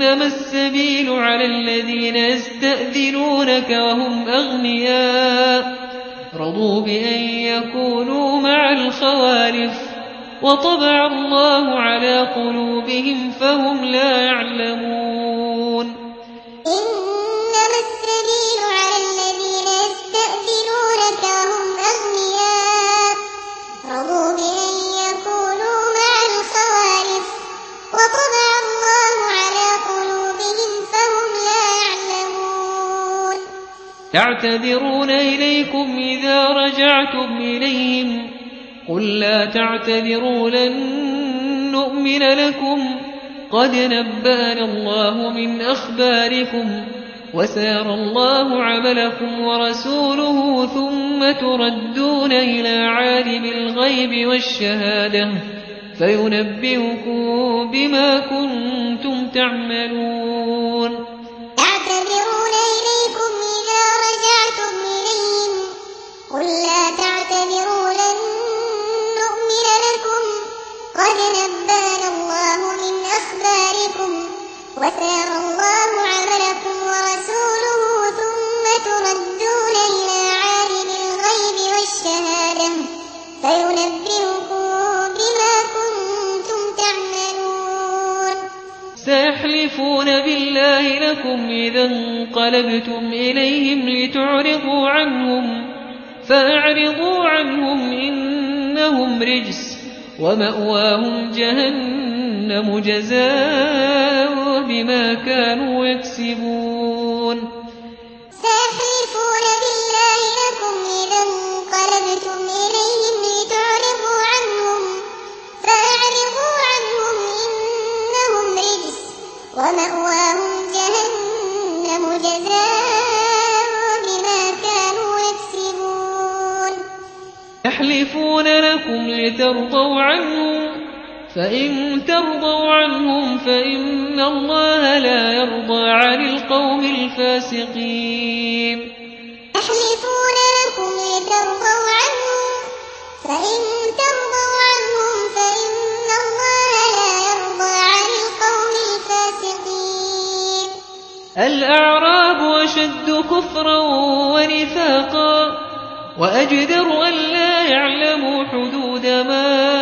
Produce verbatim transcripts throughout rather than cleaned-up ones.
إنما السبيل على الذين يستأذنونك وهم أغنياء رضوا بأن يكونوا مع الخوالف وطبع الله على قلوبهم فهم لا يعلمون. إنما السبيل على الذين يستأذنونك وهم أغنياء رضوا بأن يكونوا مع الخوالف وطبع الله على قلوبهم فهم لا يعلمون. يعتذرون إليكم إذا رجعتم إليهم قل لا تعتذروا لن نؤمن لكم قد نبأنا الله من أخباركم وسيرى الله عملكم ورسوله ثم تردون إلى عالم الغيب والشهادة فينبئكم بما كنتم تعملون. يعتذرون إليكم إذا رجعتم إليهم قل لا تعتذروا لن نؤمن لكم قد نبأنا الله من أخباركم وسيرى الله عملكم ورسوله ثم تردون إلى عالم الغيب والشهادة فينبئكم بما كنتم تعملون. سيحلفون بالله لكم إذا انقلبتم إليهم لتعرضوا عنهم فأعرضوا عنهم إنهم رجس ومأواهم جهنم جزاء بما كانوا يكسبون. سيحلفون بالله لكم إذا انقلبتم إليهم لتعرضوا عنهم فأعرضوا عنهم إنهم رجس ومأواهم جهنم جزاء بما كانوا يكسبون. يحلفون لكم لترضوا عنهم فإن ترضوا عنهم فإن الله لا يرضى عن القوم الفاسقين. يحلفون لكم لترضوا عنهم فإن ترضوا عنهم فإن الله لا يرضى عن القوم الفاسقين. الأعراب أشد كفرا ونفاقا وأجدر أن لا يعلموا حدود ما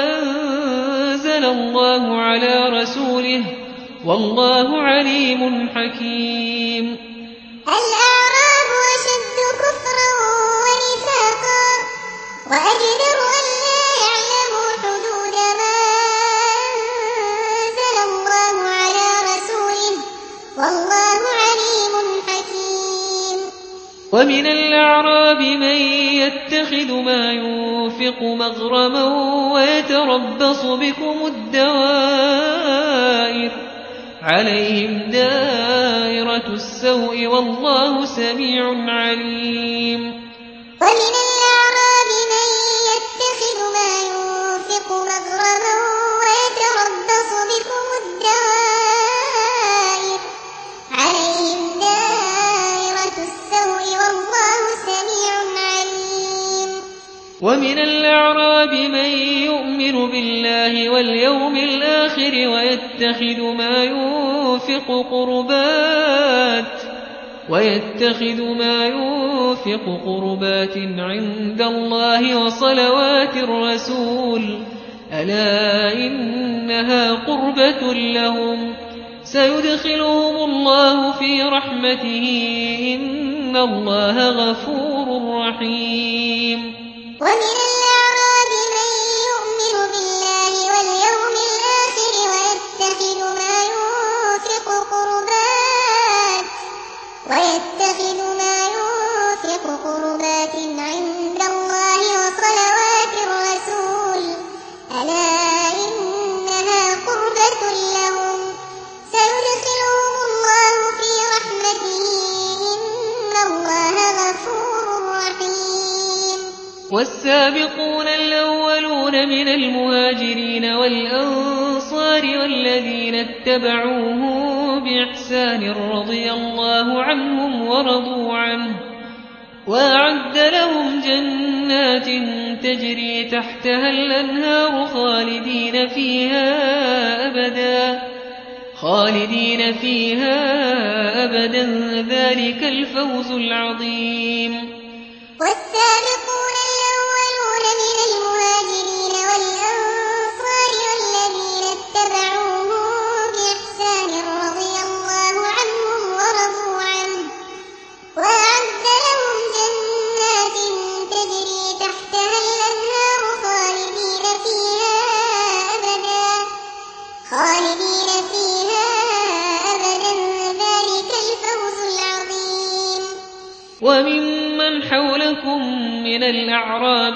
أنزل الله على رسوله والله عليم حكيم. الأعراب أشد كفرا ونفاقا وأجدر أن لا يعلموا حدود ما أنزل الله على رسوله والله عليم حكيم. ومن الأعراب من يتخذ ما ينفق مغرما ويتربص بكم الدوائر عليهم دائرة السوء والله سميع عليم. ومن الأعراب من يتخذ ما ينفق مغرما ويتربص بكم الدوائر عليهم دائرة السوء والله سميع عليم. ومن الأعراب من يؤمن بالله واليوم الآخر ويتخذ ما ينفق قربات ويتخذ ما ينفق قربات عند الله وصلوات الرسول ألا إنها قربة لهم سيدخلهم الله في رحمته إن الله غفور رحيم. ومن الأعراب من يؤمن بالله واليوم الآخر ويتخذ ما ينفق قربات ويتخذ ما ينفق قربات عند الله وصلوات الرسول ألا إنها قربة لهم سيدخلهم الله في رحمته إن الله غفور رحيم. والسابقون الأولون من المهاجرين والأنصار والذين اتبعوهم بإحسان رضي الله عنهم ورضوا عنه وأعد لهم جنات تجري تحتها الأنهار خالدين فيها أبدا خالدين فيها أبدا ذلك الفوز العظيم. والسابقون الأولون من المهاجرين والأنصار والذين اتبعوهم بإحسان رضي الله عنهم ورضوا عنه وأعد لهم جنات تجري تحتها الأنهار خالدين فيها أبدا خالدين فيها أبدا ذلك الفوز العظيم. وممن حولكم من الأعراب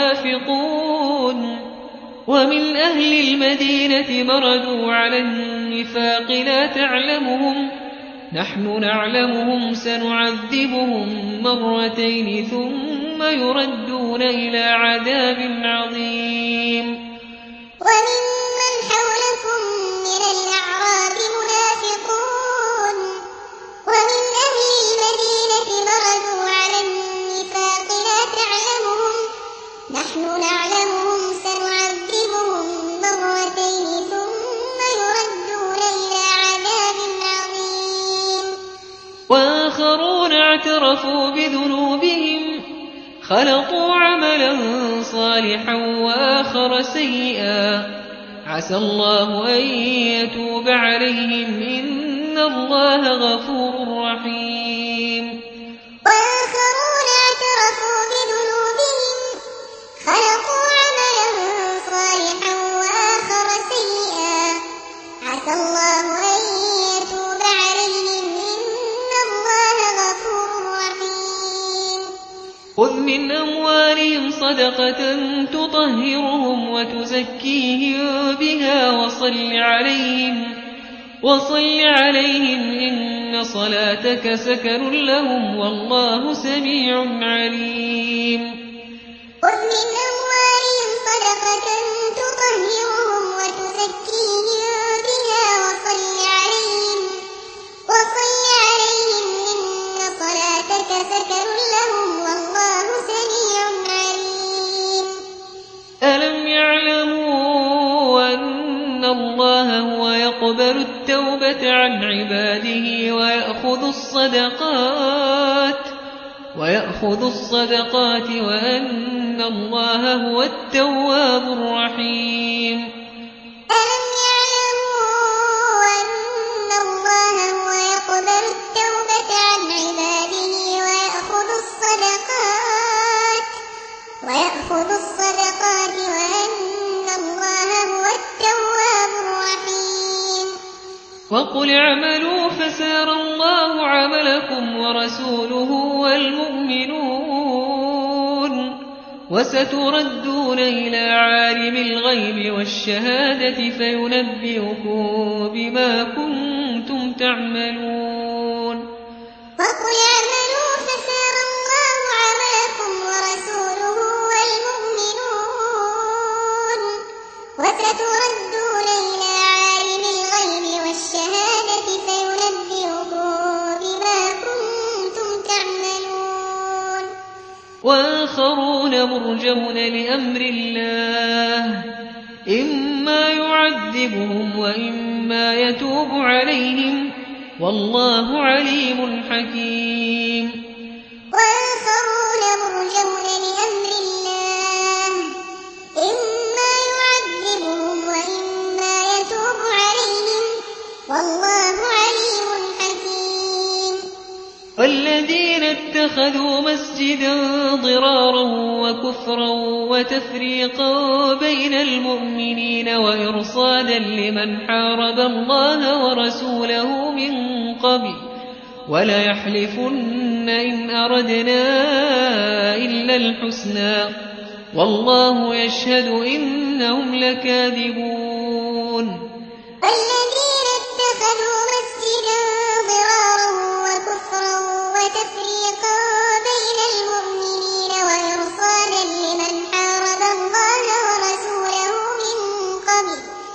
منافقون ومن أهل المدينة مردوا على النفاق لا تعلمهم نحن نعلمهم سنعذبهم مرتين ثم يردون إلى عذاب عظيم. وممن حولكم من الأعراب منافقون ومن أهل المدينة مردوا على النفاق لا تعلمهم نحن نعلمهم سنعذبهم مرتين ثم يردون إلى عذاب عظيم. وآخرون اعترفوا بذنوبهم خلقوا عملا صالحا وآخر سيئا عسى الله أن يتوب عليهم إن الله غفور رحيم. وآخرون اعترفوا بذنوبهم خلقوا عملا صالحا وآخر سيئا عسى الله أن يتوب عليهم إن الله غفور رحيم. خذ من أموالهم صدقة تطهرهم وتزكيهم بها وصل عليهم وصل عليهم إن صلاتك سكن لهم والله سميع عليم. خذ من أموالهم صدقة تطهرهم وتزكيهم بها وصل عليهم وصل عليهم إن صلاتك سكن لهم والله سميع عليم. ألم يعلموا أن الله هو يقبل التوبة عن عباده ويأخذ الصدقات ويأخذ الصدقات وأن الله هو التواب الرحيم. ألم يعلموا أن الله هو يقبل التوبة عن عباده ويأخذ الصدقات ويأخذ الصدقات وأن الله هو التواب الرحيم. وقل اعملوا فسيرى الله عملكم ورسوله والمؤمنون وستردون إلى عالم الغيب والشهادة فينبئكم بما كنتم تعملون. وقل اعملوا فسيرى الله عملكم ورسوله والمؤمنون وستردون إلى عالم الغيب والشهادة فينبئكم بما كنتم تعملون. وآخرون مرجون لأمر الله إما يعذبهم وإما يتوب عليهم والله عليم حكيم. وآخرون مرجون لأمر الله إما يعذبهم وإما يتوب عليهم والله عليم حكيم. والذين اتخذوا مسجدا ضرارا وكفرا وتفريقا بين المؤمنين وإرصادا لمن حارب الله ورسوله من قبل وليحلفن إن أردنا إلا الحسنى والله يشهد إنهم لكاذبون. والذين اتخذوا مسجدا ضرارا وكفرا وتفريقا بين المؤمنين وإرصادا لمن حارب الله ورسوله من قبل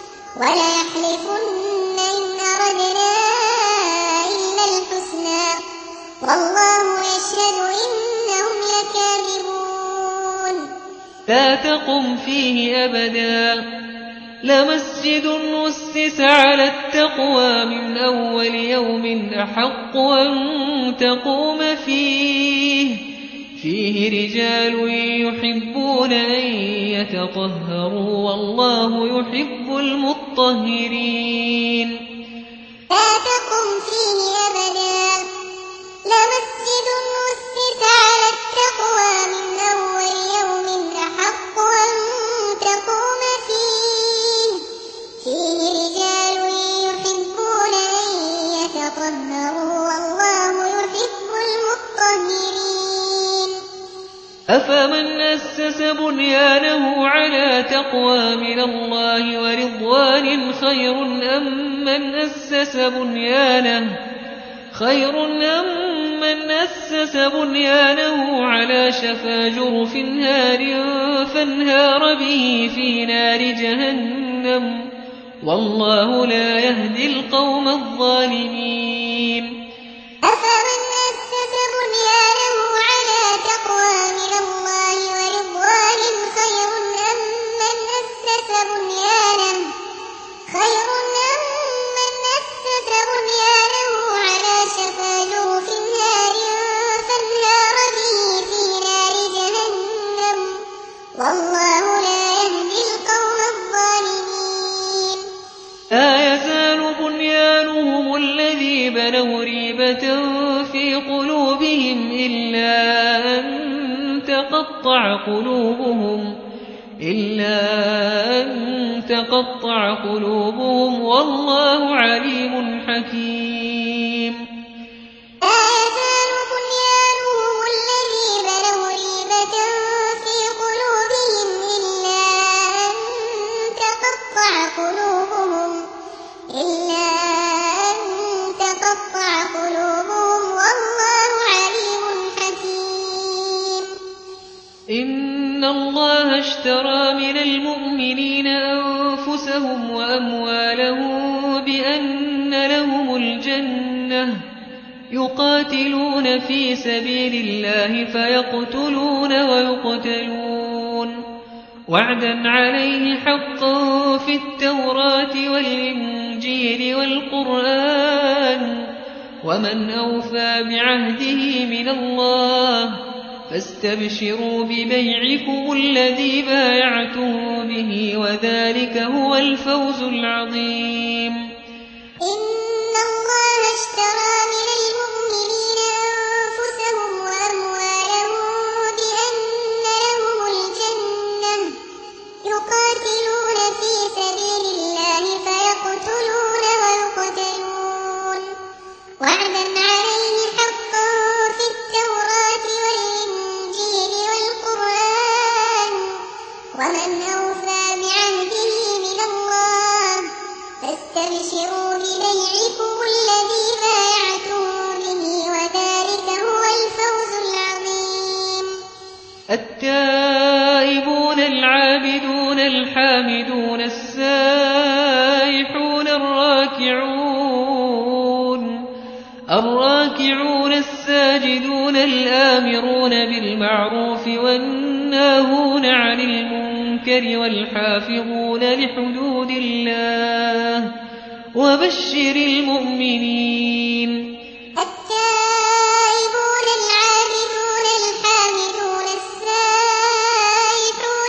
وليحلفن إن أردنا إلا الحسنى والله يشهد إنهم لكاذبون. لا تقم فيه أبدا لمسجد أسس على التقوى من أول يوم أحق أن تقوم فيه فيه رجال يحبون أن يتطهروا والله يحب المطهرين. لا تقم فيه أبدا لمسجد أسس على التقوى من أول يوم أحق أن تقوم فيه فيه رجال يحبون أن يتطهروا والله يحب المطهرين. أفمن أسس بنيانه على تقوى من الله ورضوان خير أم من أسس بنيانه خير أم من أسس بنيانه على شفا جرف هار فانهار به في نار جهنم والله لا يهدي القوم الظالمين. أفمن أسس بنيانه على تقوى من الله ورضوان خير أم من أسس بنيانه خير أم من أسس بنيانه على شفا جرف نار فانهار به في نار جهنم والله لا يهدي القوم الظالمين. لا يزال بنيانهم الذي بنوا ريبة في قلوبهم إلا أن تقطع قلوبهم إلا أن تقطع قلوبهم والله عليم حكيم. لا يزال بنيانهم الذي بنوا ريبة في قلوبهم إلا أن تقطع قلوبهم إلا أن تقطع قلوبهم والله عليم حكيم. إن الله اشترى من المؤمنين أنفسهم وأموالهم بأن لهم الجنة يقاتلون في سبيل الله فيقتلون ويقتلون وعدا عليه حقا في التوراة والإنجيل والقرآن ومن أوفى بعهده من الله فاستبشروا ببيعكم الذي بايعتم به وذلك هو الفوز العظيم. إن الله اشترى من المؤمنين أنفسهم وأموالهم بأن لهم الجنة يقاتلون في سبيل الله فيقتلون ويقتلون وعدا عليه حقا في التوراة والإنجيل والقرآن ومن أوفى بعهده من الله فاستبشروا ببيعكم الذي بايعتم به وذلك هو الفوز العظيم. التائبون العابدون الحامدون السائحون الراكعون الراكعون الساجدون الآمرون بالمعروف والناهون عن المنكر والحافظون لحدود الله وبشر المؤمنين. التائبون العابدون الحامدون السائحون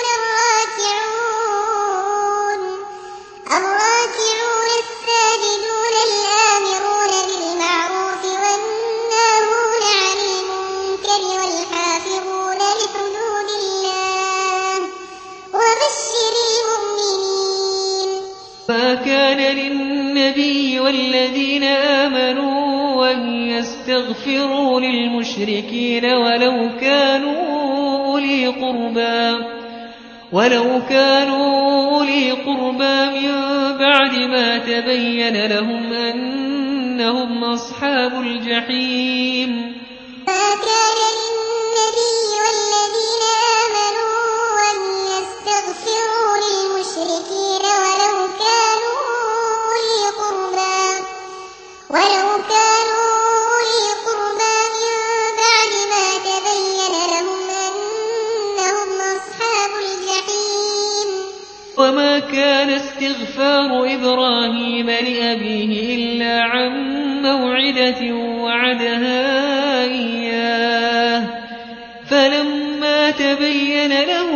الراكعون الراكعون الساجدون الآمرون بالمعروف والناهون عن المنكر والحافظون لحدود الله وبشر المؤمنين. ما كان للنبي والذين آمنوا أن يستغفروا للمشركين ولو كانوا أولي قربى ولو كانوا أولي قربى من بعد ما تبين لهم أنهم أصحاب الجحيم. ما كان للنبي والذين آمنوا أن يستغفروا للمشركين ولو كانوا أولي قربى ولو كانوا أولي قربى من بعد ما تبين لهم أنهم أصحاب الجحيم. وما كان استغفار إبراهيم لأبيه إلا عن موعدة وعدها إياه فلما تبين له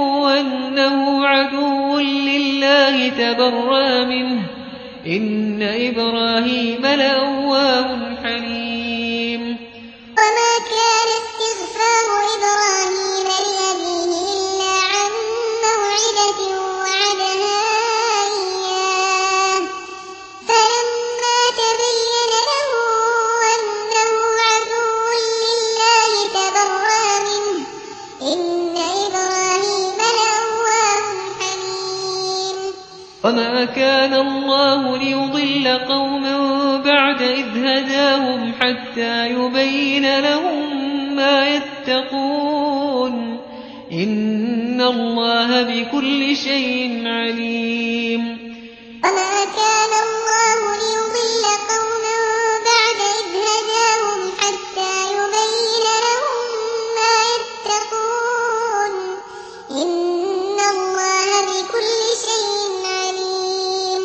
أنه عدو لله تبرأ منه إن إبراهيم لأواه حليم. وما كان استغفار إبراهيم لأبيه إلا عن موعدة وعدها إياه فلما تبين له أنه عدو لله تبرأ منه إن إبراهيم لأواه حليم. وما كان الله ليضل قوما بعد إذ هداهم حتى يبين لهم ما يتقون إن الله بكل شيء عليم. وما كان الله ليضل قوما بعد إذ هداهم حتى يبين لهم ما يتقون إن الله بكل شيء عليم.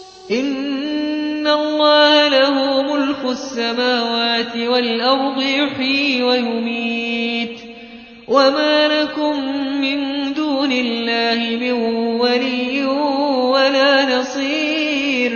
إن الله له ملك السماوات والأرض يحيي ويميت وما لكم من دون الله من ولي ولا نصير.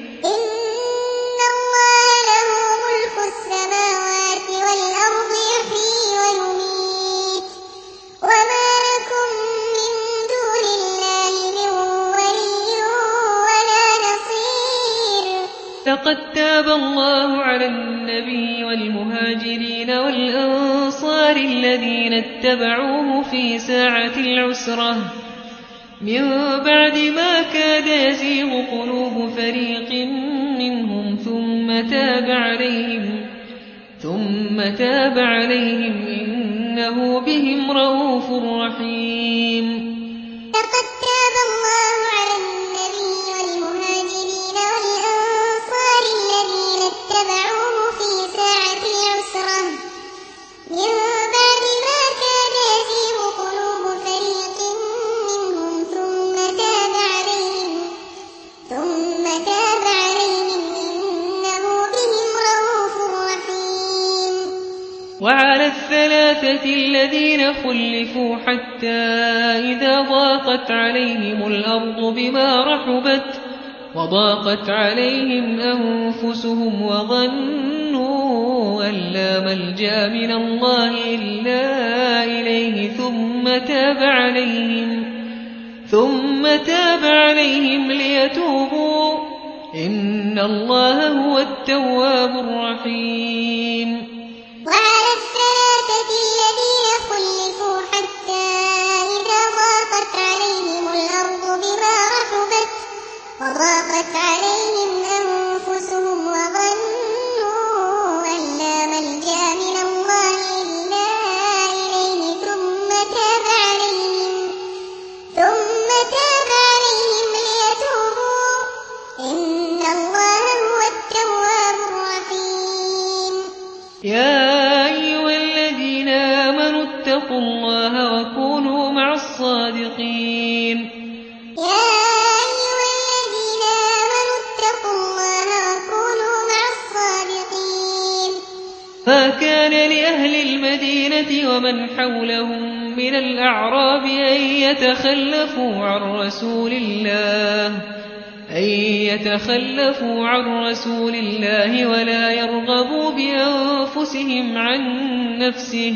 إن الله له ملك السماوات والأرض يحيي ويميت وما لكم من دون الله من ولي ولا نصير. لقد تاب الله على النبي والمهاجرين والأنصار الذين اتبعوه في ساعة العسرة من بعد ما كاد يزيغ قلوب فريق منهم ثم تاب عليهم ثم تاب عليهم إنه بهم رءوف رحيم. لقد تاب الله على النبي والمهاجرين والأنصار الذين اتبعوه في ساعة العسرة من بعد ما كاد يزيغ قلوب فريق منهم ثم تاب عليهم ثم تاب عليهم إنه بهم رءوف رحيم. وعلى الثلاثة الذين خلفوا حتى إذا ضاقت عليهم الأرض بما رحبت وضاقت عليهم أنفسهم وظنوا أن لا ملجأ من الله إلا إليه ثم تاب عليهم ثم تاب عليهم ليتوبوا إن الله هو التواب الرحيم. وعلى الثلاثة الذين خلفوا حتى إذا ضاقت عليهم الأرض بما رحبت وضاقت عليهم أنفسهم وظنوا أن لا ملجأ من الله إلا إليه ثم تاب عليهم ثم تاب عليهم ليتوبوا إن الله هو التواب الرحيم. يا أيها الذين آمنوا اتقوا الله وكونوا مع الصادقين. يا أيها الذين آمنوا اتقوا الله وكونوا مع الصادقين. ما كان لأهل المدينة ومن حولهم من الأعراب أن يتخلفوا عن رسول الله أن يتخلفوا عن رسول الله ولا يرغبوا بأنفسهم عن نفسه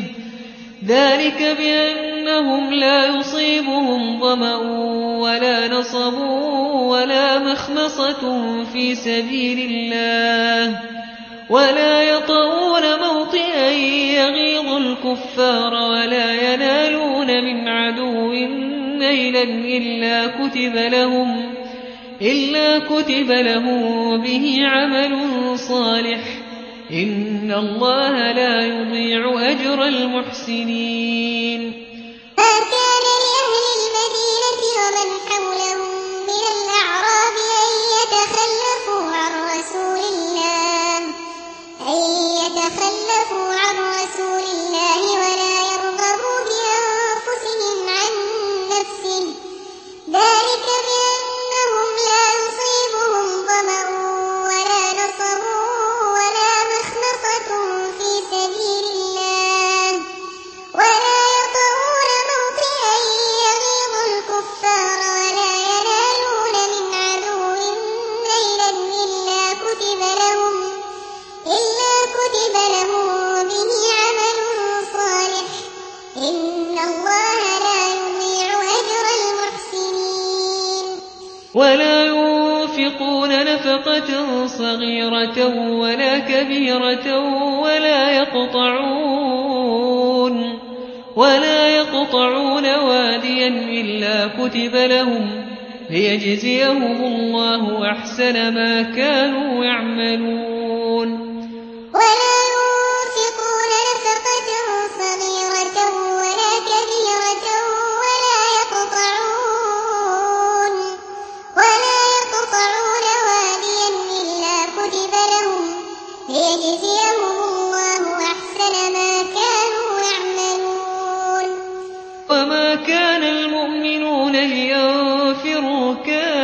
ذلك بأنهم لا يصيبهم ظمأ ولا نصب ولا مخمصة في سبيل الله ولا يطؤون موطئا يغيظ الكفار ولا ينالون من عدو نيلا إلا كتب لهم إلا كتب له به عمل صالح إن الله لا يضيع أجر المحسنين. ما كان لأهل المدينة ومن حولهم من الأعراب أن يتخلفوا عن رسول الله أن يتخلفوا عن رسول الله ولا يرغبوا بأنفسهم عن نفسه ذلك بأن ولا ينفقون نفقة صغيرة ولا كبيرة ولا يقطعون ولا يقطعون واديا إلا كتب لهم ليجزيهم الله أحسن ما كانوا يعملون. ولا ينفقون نفقة صغيرة ولا كبيرة ولا يقطعون ولا يقطعون واديا إلا كتب لهم ليجزيهم الله أحسن ما كانوا يعملون. وما كان المؤمنون لينفروا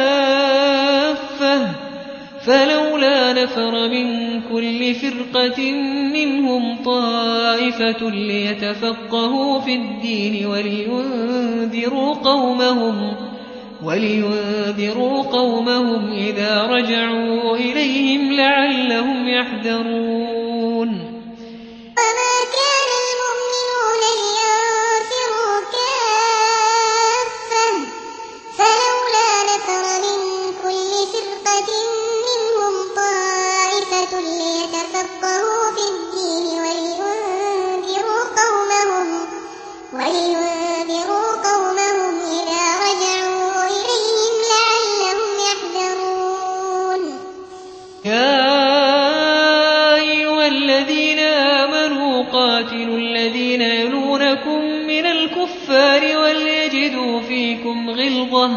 كافة فلولا نفر من كل فرقة منهم طائفة ليتفقهوا في الدين ولينذروا قومهم ولينذروا قومهم إذا رجعوا إليهم لعلهم يحذرون. وما كان المؤمنون لينفروا كافة فلولا نفر من كل فرقة منهم طائفة ليتفقهوا في الدين ولينذروا قومهم ولينذروا قومهم إذا رجعوا إليهم لعلهم يحذرون. يا أيها الذين آمنوا قاتلوا الذين يلونكم من الكفار وليجدوا فيكم غلظة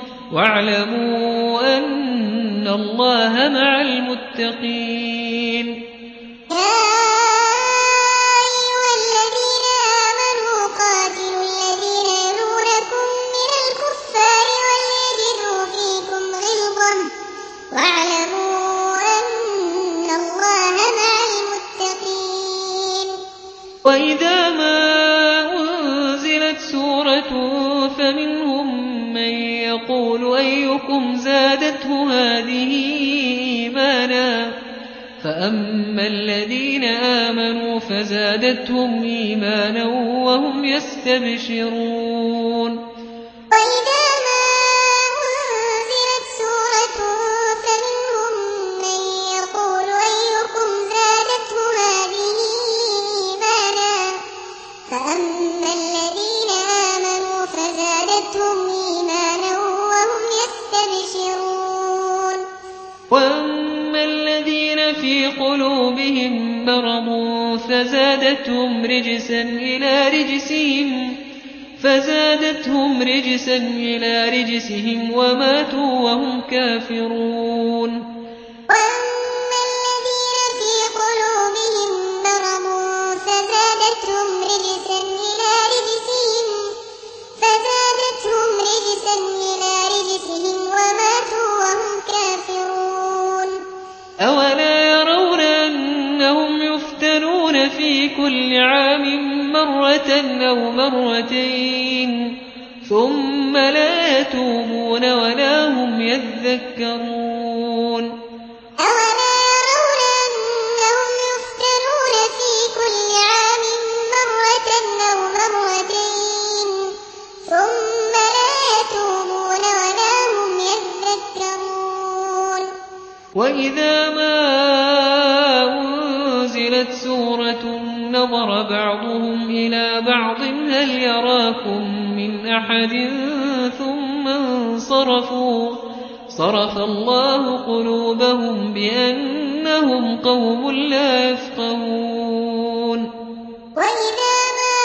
واعلموا أن الله مع المتقين. يا أيها الذين آمنوا قاتلوا الذين يلونكم من الكفار وليجدوا فيكم غلظة واعلموا أن الله مع المتقين. وإذا ما أنزلت سورة فمنهم من يقول أيكم زادته هذه إيمانا فأما الذين آمنوا فزادتهم إيمانا وهم يستبشرون. وإذا ما أنزلت سورة فمنهم من يقول أيكم زادته هذه إيمانا فأما الذين آمنوا فزادتهم إيمانا وهم يستبشرون. وأما الذين في قلوبهم مرض فزادتهم رجسا إلى رجسهم فزادتهم رجسا إلى رجسهم وماتوا وهم كافرون. وأما الذين في قلوبهم مرض فزادتهم رجسا إلى رجسهم فزادتهم رجسا إلى رجسهم وماتوا وهم كافرون. أولا يرون أنهم يفتنون في كل عام مرة أو مرتين ثم لا يتوبون ولا هم يذكرون. أولا يرون أنهم يفتنون في كل عام مرة أو مرتين ثم لا يتوبون ولا هم يذكرون. وإذا ما أنزلت سورة نظر بعضهم إلى بعض هل يراكم من أحد ثم انصرفوا صرف الله قلوبهم بأنهم قوم لا يفقهون. وإذا ما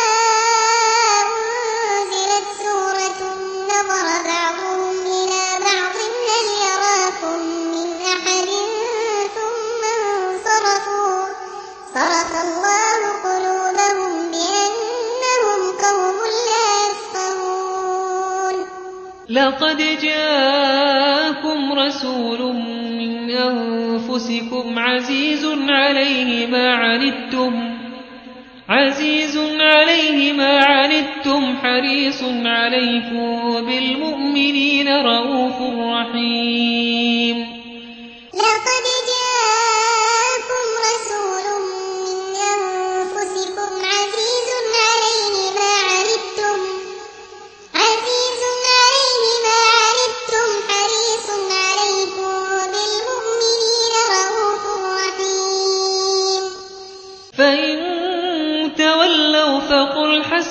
أنزلت سورة نظر بعضهم إلى بعض هل يراكم من أحد ثم انصرفوا صرف الله قلوبهم بأنهم قوم لا يفقهون. لقد جاءكم رسول من أنفسكم عزيز عليه ما عنتم عزيز عليه ما عنتم حريص عليكم بالمؤمنين رؤوف رحيم. لقد جاءكم رسول من أنفسكم عزيز عليه ما عنتم عزيز عليه ما عنتم حريص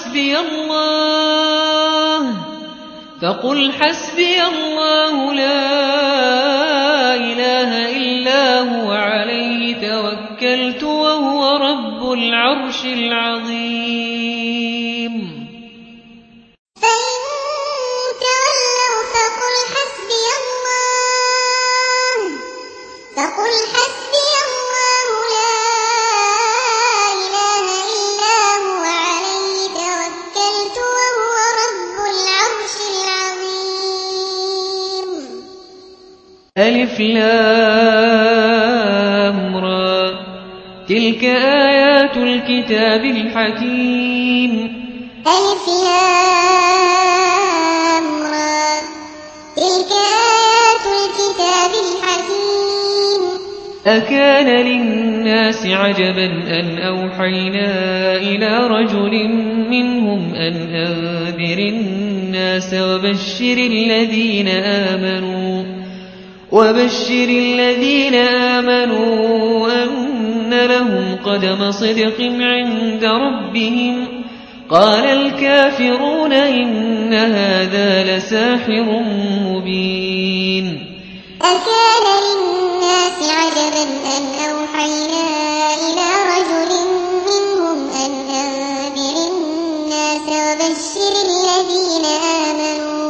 حسبي الله فقل حسبي الله لا إله إلا هو عليه توكلت وهو رب العرش العظيم فإن تولوا فقل حسبي الله فقل حسبي الله لا إله إلا هو عليه توكلت وهو رب العرش العظيم ألف لام را تلك آيات الكتاب الحكيم ألف لام را تلك آيات الكتاب الحكيم أكان للناس عجبا أن أوحينا إلى رجل منهم أن أنذر الناس وبشر الذين آمنوا وبشر الذين آمنوا أن لهم قدم صدق عند ربهم قال الكافرون إن هذا لساحر مبين أكان للناس عجبا أن أوحينا إلى رجل منهم أن أنذر الناس وبشر الذين آمنوا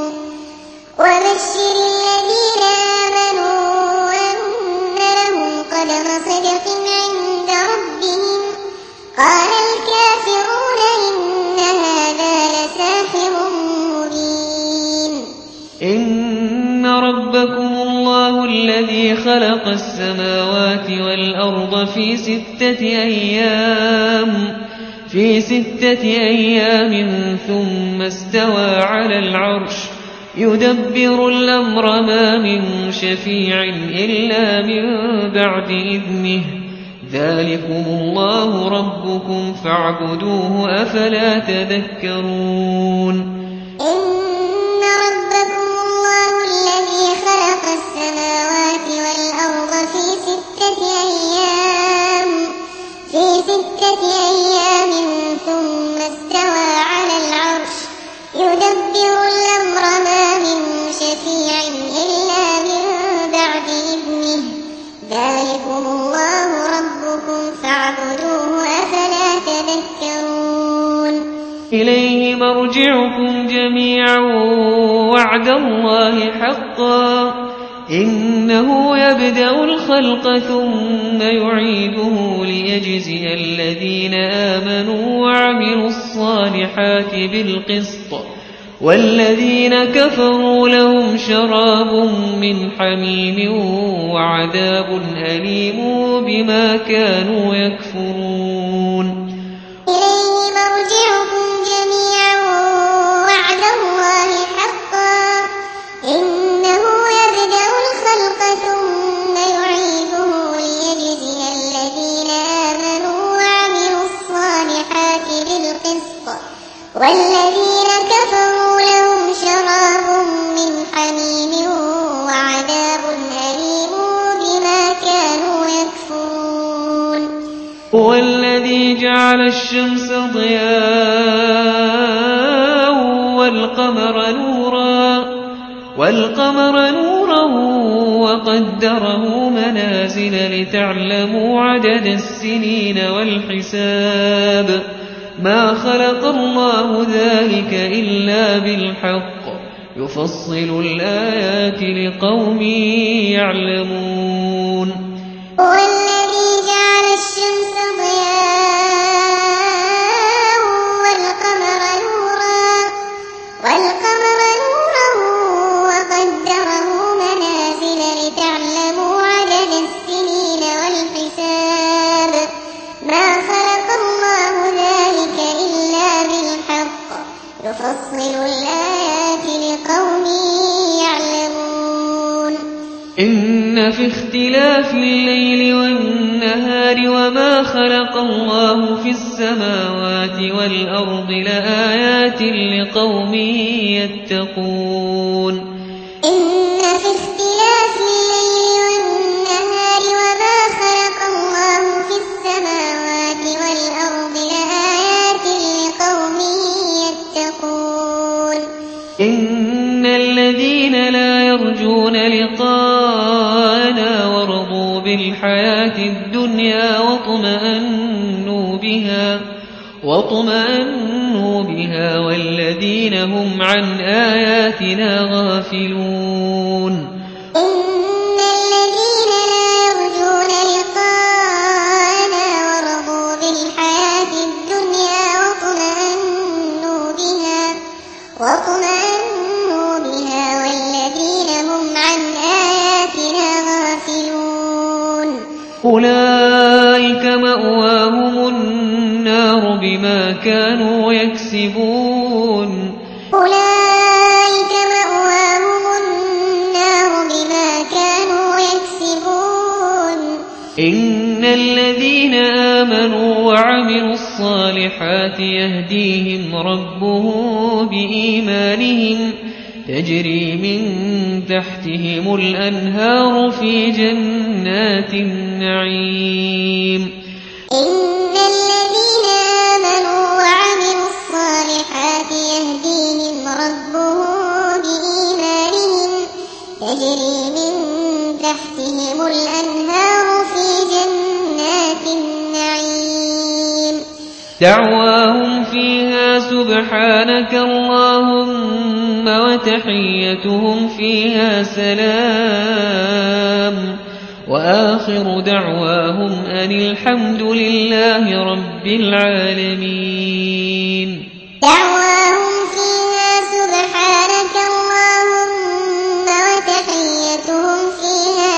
وبشر الذين آمنوا أن لهم قدم صدق عند ربهم قال الكافرون إن هذا لساحر مبين إن ربكم الله الذي خلق السماوات والأرض في ستة أيام في ستة أيام ثم استوى على العرش يدبر الأمر ما من شفيع إلا من بعد إذنه ذلكم الله ربكم فاعبدوه أفلا تذكرون إن ربكم الله الذي خلق السماوات والأرض في ستة أيام في ستة أيام ثم استوى على العرش يدبر الأمر ما من شفيع إلا من بعد إذنه ذلكم الله ربكم فاعبدوه أفلا تذكرون إليه مرجعكم جميعا وعد الله حقا إنه يبدأ الخلق ثم يعيده ليجزي الذين آمنوا وعملوا الصالحات بالقسط والذين كفروا لهم شراب من حميم وعذاب أليم بما كانوا يكفرون إليه مرجعكم جميعا وعد الله حقا إنه يبدأ الخلق ثم يعيده ليجزي الذين آمنوا وعملوا الصالحات بالقسط والذين كفروا لهم شراب من حميم وعذاب أليم بما كانوا يكفرون هو الذي جعل الشمس ضياء والقمر نورا والقمر نورا وقدره منازل لتعلموا عدد السنين والحساب ما خلق الله ذلك إلا بالحق يفصل الآيات لقوم يعلمون هو الذي جعل الشمس ضياء والقمر نورا والقمر نورا وقدره منازل لتعلموا عدد السنين والحساب ما خلق الله ذلك إلا بالحق يفصل الآيات لقوم يعلمون إن في اختلاف الليل والنهار وما خلق الله في السماوات والأرض لآيات لقوم يتقون إن في اختلاف الليل والنهار وما خلق الله في السماوات والأرض لآيات لقوم بالحياة الدنيا واطمأنوا بها واطمأنوا بها والذين هم عن آياتنا غافلون إن الذين لا يرجون لقاءنا ورضوا بالحياة الدنيا واطمأنوا بها واطمأنوا بها والذين هم عن آياتنا غافلون أولئك مأواهم النار بما كانوا يكسبون أولئك مأواهم النار بما كانوا يكسبون إن الذين آمنوا وعملوا الصالحات يهديهم ربهم بإيمانهم تجري من تحتهم الأنهار في جنات النعيم إن الذين آمنوا وعملوا الصالحات يهديهم ربهم بإيمانهم تجري من تحتهم الأنهار في جنات النعيم دعواهم فيها سبحانك اللهم وتحيتهم فيها سلام وآخر دعواهم أن الحمد لله رب العالمين دعواهم فيها سبحانك اللهم وتحيتهم فيها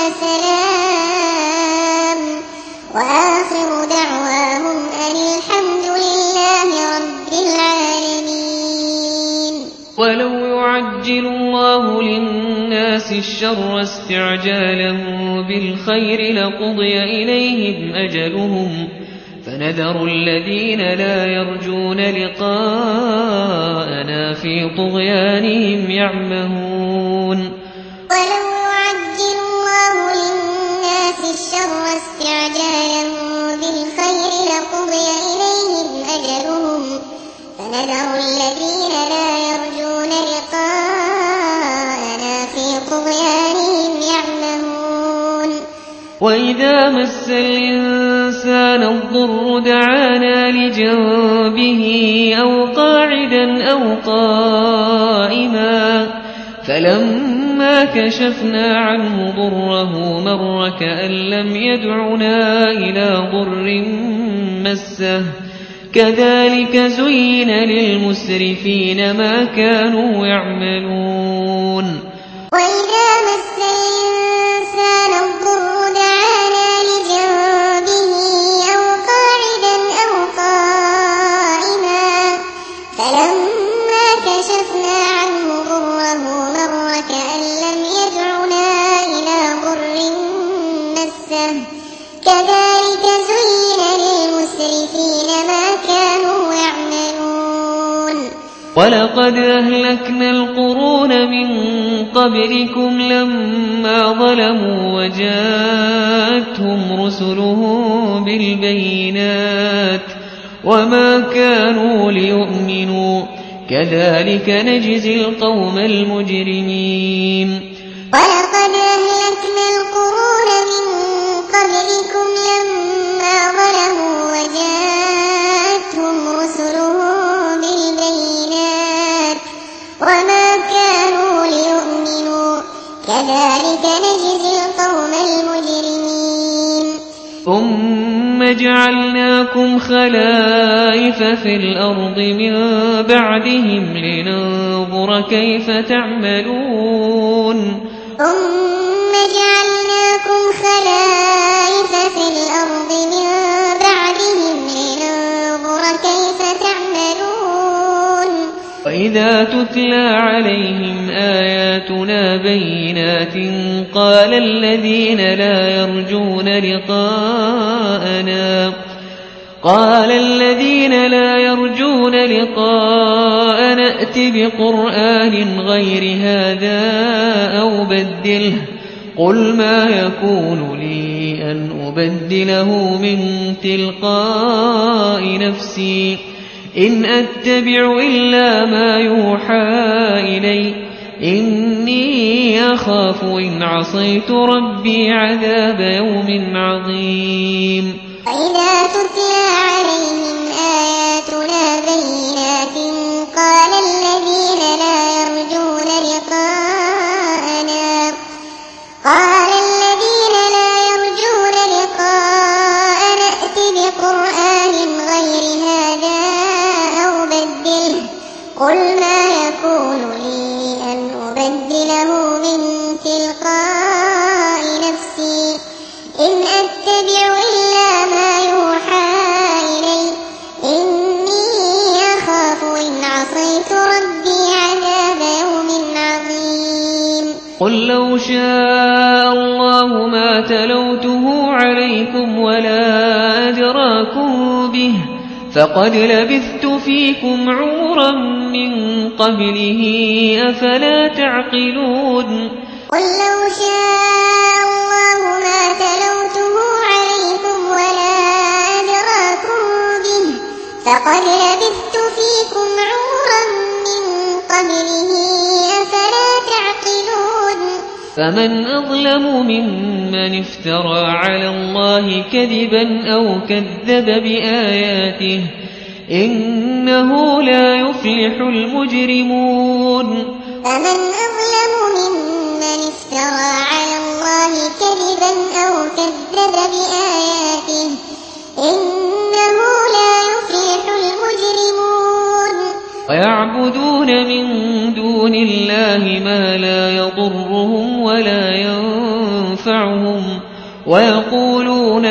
سلام وآخر دعواهم أن الحمد لله رب العالمين ولو يعجل الله للناس الشر استعجالهم بالخير لقضي إليهم أجلهم فنذر الذين لا يرجون لقاءنا في طغيانهم يعمهون ولو يعجل الله للناس الشر استعجالهم بالخير لقضي إليهم أجلهم فنذر الذين لا يرجون لقاءنا في طغيانهم يعمهون وإذا مس الإنسان الضر دعانا لجنبه أو قاعدا أو قائما فلما كشفنا عنه ضره مر كأن لم يدعنا إلى ضر مسه كذلك زين للمسرفين ما كانوا يعملون وإذا مس الإنسان الضر دعانا لجنبه أو قاعدا أو قائما فلما كشفنا عنه ضره مر كأن لم يدعنا إلى ضر مسه كذلك زين للمسرفين ما كانوا يعملون ولقد أهلكنا القرون من قبلكم لما ظلموا وجاءتهم رسلهم بالبينات وما كانوا ليؤمنوا كذلك نجزي القوم المجرمين ولقد أهلكنا القرون من قبلكم لما ظلموا وجاءتهم رسلهم بالبينات وما كانوا ليؤمنوا كذلك نجزي القوم المجرمين ثم جعلناكم خلائف في الأرض من بعدهم لننظر كيف تعملون ثم جعلناكم خلائف في الأرض من بعدهم لننظر كيف تعملون وإذا تتلى عليهم آياتنا بينات قال الذين لا يرجون لقاءنا قال الذين لا يرجون لقاءنا ائت بقرآن غير هذا أو بدله قل ما يكون لي أن أبدله من تلقاء نفسي إن أتبع إلا ما يوحى إلي إني أخاف إن عصيت ربي عذاب يوم عظيم وإذا تتلى عليهم آياتنا بينات قال الذين لا يرجون لقاءنا قال الذين لا يرجون لقاءنا ائت بقرآن غير هذا أو بدله قل ما يكون لي أن أبدله من تلقاء نفسي إن أتبع إلا ما يوحى إلي إني أخاف إن عصيت ربي عذاب يوم عظيم قل لو شاء الله ما تلوته عليكم ولا أدراكم به فقد لبثت فيكم عمرا من قبله أفلا تعقلون قل لو شاء الله ما تلوته عليكم ولا أدراكم به فقد لبثت فيكم عمرا من قبله أفلا تعقلون فمن أظلم ممن افترى على الله كذبا أو كذب بآياته إنه لا يفلح المجرمون فمن أظلم ممن افترى على الله كذبا أو كذب بآياته إنه لا يفلح المجرمون ويعبدون من دون الله ما لا يضرهم ولا ينفعهم ويقولون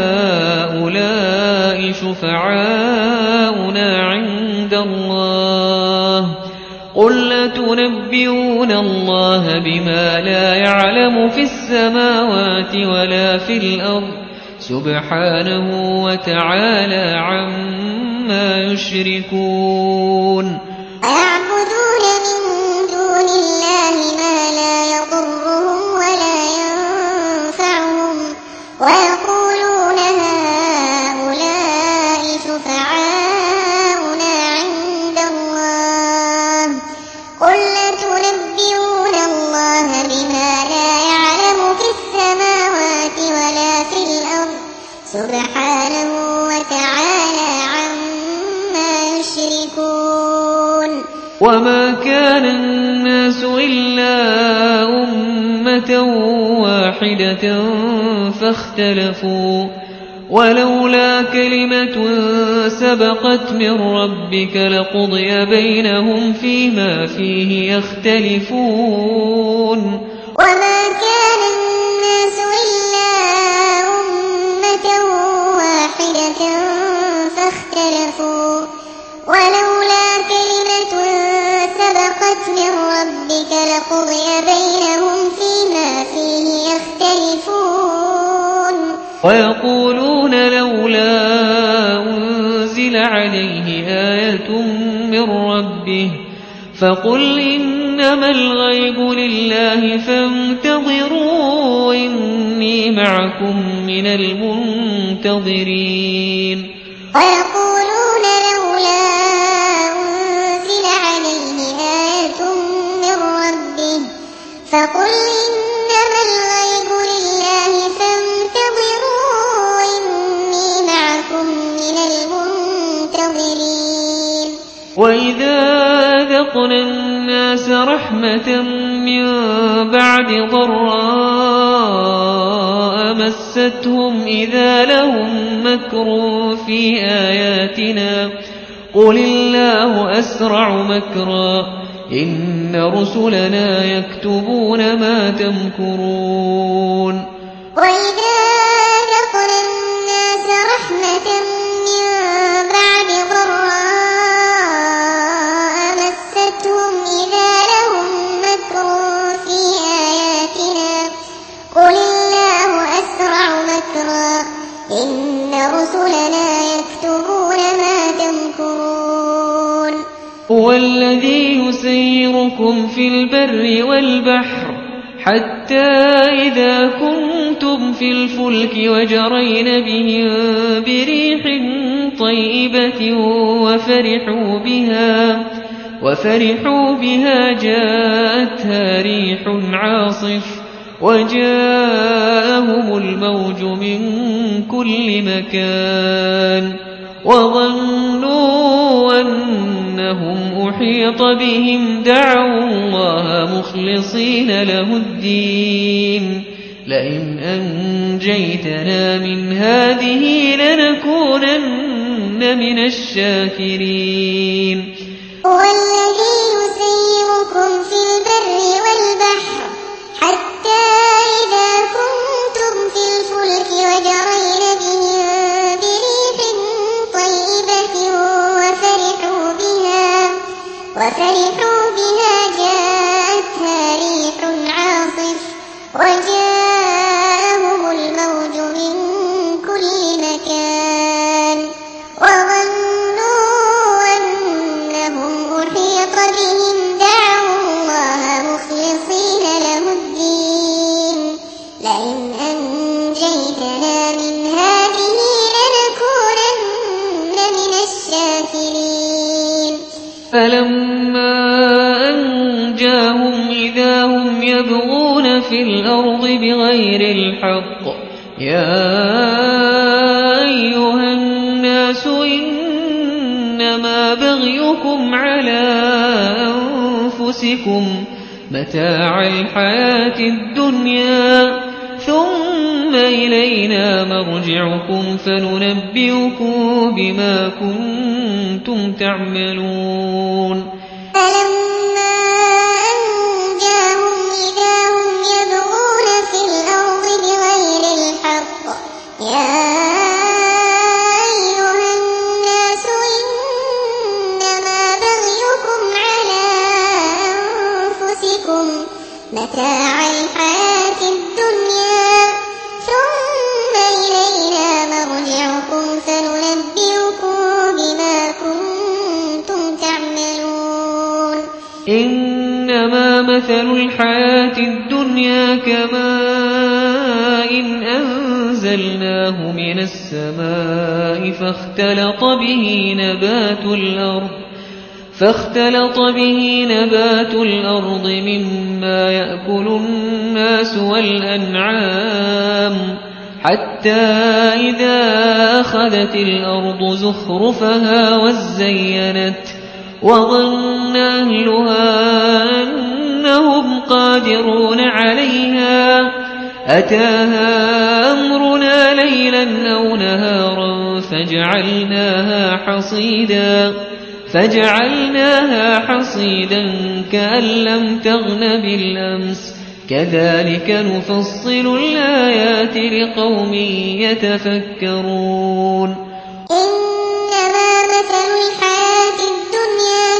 هؤلاء شفعاؤنا عند الله قل أتنبئون الله بما لا يعلم في السماوات ولا في الأرض سبحانه وتعالى عما يشركون ويعبدون من دون الله ما لا يضرهم ولا ينفعهم ويقولون هؤلاء شفعاؤنا عند الله قل أتنبئون الله بما لا يعلم في السماوات ولا في الأرض سبحانه وتعالى عما يشركون وما كان الناس إلا أمة واحدة فاختلفوا ولولا كلمة سبقت من ربك لقضي بينهم فيما فيه يختلفون وما كان الناس إلا أمة واحدة فاختلفوا ولولا كلمة سبقت من ربك لقضي بينهم فيما فيه يختلفون ويقولون لولا أنزل عليه آية من ربه فقل إنما الغيب لله فانتظروا إني معكم من المنتظرين ويقولون لولا أنزل عليه آية من ربه فقل إنما الغيب لله فانتظروا إني معكم من المنتظرين وإذا أذقنا الناس رحمة من بعد ضراء مستهم إذا لهم مكر في آياتنا قل الله أسرع مكرا إن رسلنا يكتبون ما تمكرون وإذا أذقنا الناس رحمة من بعد ضراء مستهم إذا لهم مكر في آياتنا قل الله أسرع مكرا إن رسلنا يكتبون ما تمكرون هو الذي يسيركم في البر والبحر حتى إذا كنتم في الفلك وجرين بهم بريح طيبة وفرحوا بها وفرحوا بها جاءتها ريح عاصف وجاءهم الموج من كل مكان وظنوا أنهم أحيط بهم دعوا الله مخلصين له الدين لئن أنجيتنا من هذه لنكونن من الشاكرين. هو الذي يسيركم في البر والبحر حتى إذا كنتم في الفلك وجرين بهم بريح طيبة وفرحوا بها وفرحوا بها جاءتها ريح عاصف وجاءهم الموج من كل مكان وظنوا أنهم أحيط بهم دعوا الله مخلصين له الدين لئن أنجيتنا من هذه لنكونن من الشاكرين. فلما أنجاهم إذا هم يبغون في الأرض بغير الحق يا أيها الناس إنما بغيكم على أنفسكم متاع الحياة الدنيا ثم إلينا مرجعكم فننبئكم بما كنتم تعملون. فلما أنجاهم إذا هم يبغون في الأرض بغير الحق يا أيها الناس إنما بغيكم على أنفسكم متاع الحياة الدنيا ثم إلينا مرجعكم فننبئكم بما كنتم تعملون. إنما مثل الحياة الدنيا كماء إن أنزلناه من السماء فاختلط به نبات الأرض فاختلط به نبات الأرض مما يأكل الناس والأنعام حتى إذا أخذت الأرض زخرفها وزينت وظن أهلها أنهم قادرون عليها أتاها أمرنا ليلا أو نهارا فجعلناها حصيدا فجعلناها حصيدا كأن لم تغن بالأمس كذلك نفصل الآيات لقوم يتفكرون. إنما مثل الحياة الدنيا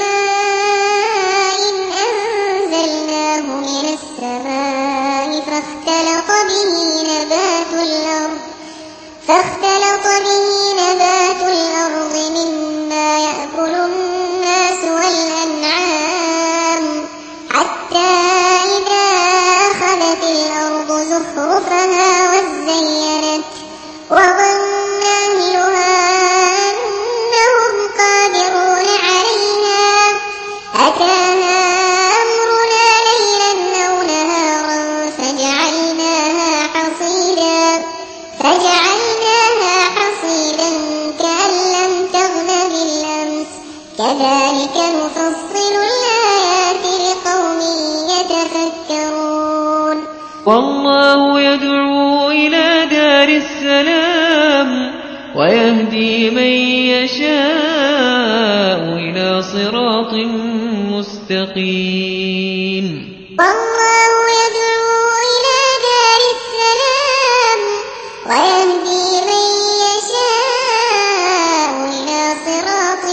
كماء إن أنزلناه من السماء فاختلط به نبات الأرض فاختلط به نبات الأرض مما يأكل الناس والأنعام حتى إذا أخذت الأرض زخرفها وزينت وظن أهلها أنهم قادرون عليها أتاها أمرنا ليلا أو نهارا فجعلناها حصيدا فجعلناها حصيدا كأن لم تغن بالأمس كذلك نفصل الآيات لقوم يتفكرون. والله يدعو إلى دار السلام ويهدي من يشاء إلى صراط مستقيم. والله يدعو إلى دار السلام ويهدي من يشاء إلى صراط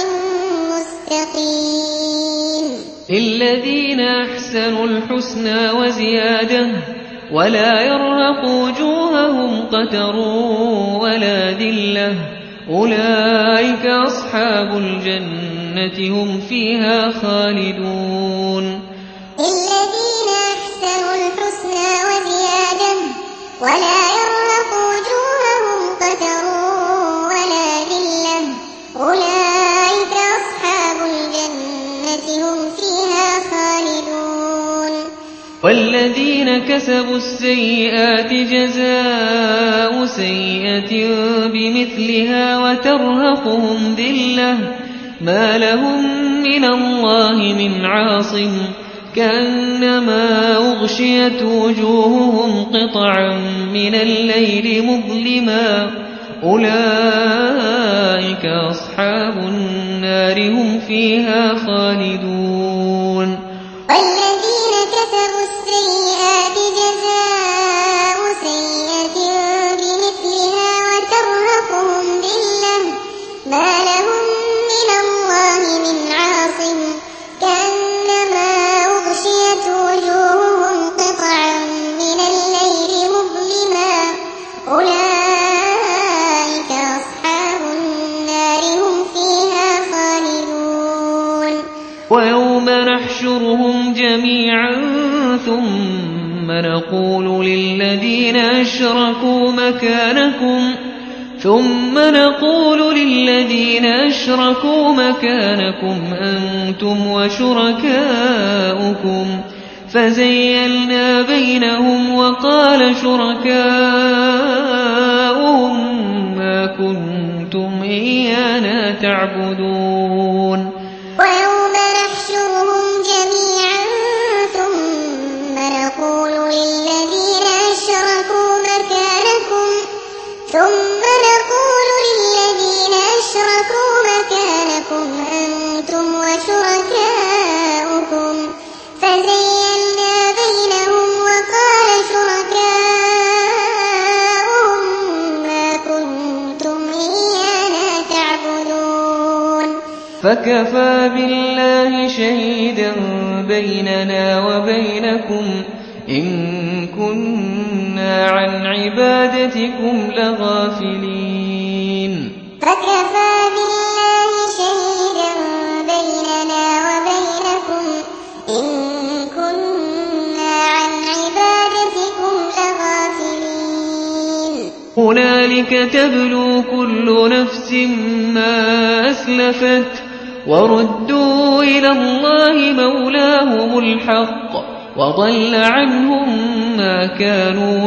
مستقيم. للذين أحسنوا الحسنى وزيادة ولا يرهق وجوههم قتر ولا ذلة أولئك أصحاب الجنة هم فيها خالدون. للذين أحسنوا الحسنى وزيادة ولا يرهق وجوههم قتر ولا ذلة أولئك أصحاب الجنة والذين كسبوا السيئات جزاء سيئة بمثلها وترهقهم ذلة ما لهم من الله من عاصم كأنما أغشيت وجوههم قطعا من الليل مظلما أولئك أصحاب النار هم فيها خالدون والذين كسبوا السيئات جزاء سيئة بمثلها وترهقهم ذلة ما لهم من الله من عاصم كأنما أغشيت وجوههم قطعا من الليل مظلما أولئك أصحاب النار هم فيها خالدون ويوم نحشرهم جميعا ثم نقول للذين أشركوا مكانكم ثم نقول للذين أشركوا مكانكم أنتم وشركاؤكم فزيلنا بينهم وقال شركاؤهم ما كنتم إيانا تعبدون ويوم نحشرهم جميعا ثم نقول للذين أشركوا مكانكم ثم نقول للذين أشركوا مكانكم أنتم وشركاؤكم فزيلنا بينهم وقال شركاؤهم ما كنتم إيانا تعبدون فكفى بالله شهيدا بيننا وبينكم إن كنا عن عبادتكم لغافلين فكفى بالله شهيدا بيننا وبينكم إن كنا عن عبادتكم لغافلين هنالك تبلو كل نفس ما أسلفت وردوا إلى الله مولاهم الحق وضل عنهم ما كانوا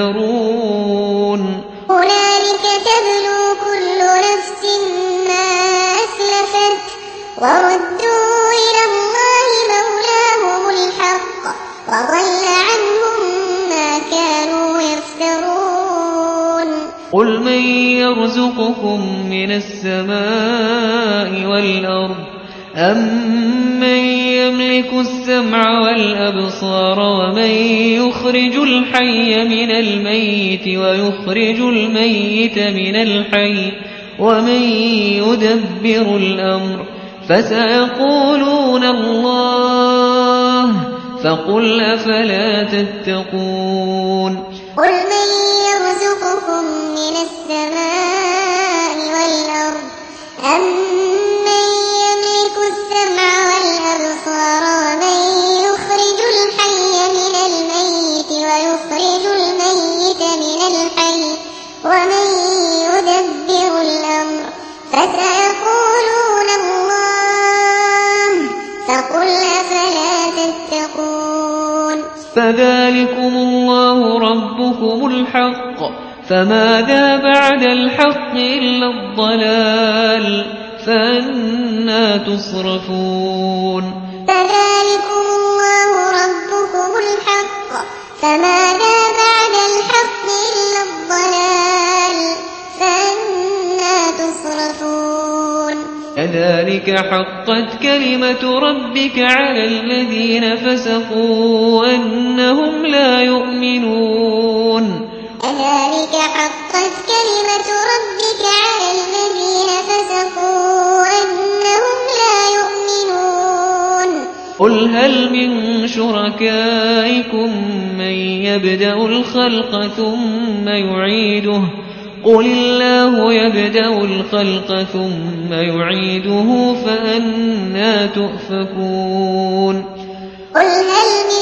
يفترون هنالك تبلو كل نفس ما أسلفت وردوا إلى الله مولاهم الحق وضل عنهم ما كانوا يفترون قل من يرزقكم من السماء والأرض أمن يملك السمع والأبصار ومن يخرج الحي من الميت ويخرج الميت من الحي ومن يدبر الأمر فسيقولون الله فقل أفلا تتقون قل من يرزقكم من السماء والأرض أمن يملك السمع والأبصار ومن يخرج الحي من الميت ويخرج الميت من الحي ومن يدبر الأمر فسيقولون الله فقل أفلا تتقون فذلكم الله ربكم الحق فماذا بعد الحق إلا الضلال فأنى تصرفون فذلكم الله ربكم الحق فماذا بعد الحق إلا الضلال فأنى تصرفون كذلك حقت كلمة ربك على الذين فسقوا أنهم لا يؤمنون كذلك حقت كلمة ربك على الذين فسقوا أنهم لا يؤمنون قل هل من شركائكم من يبدأ الخلق ثم يعيده قل الله يبدأ الخلق ثم يعيده فأنى تؤفكون قل هل من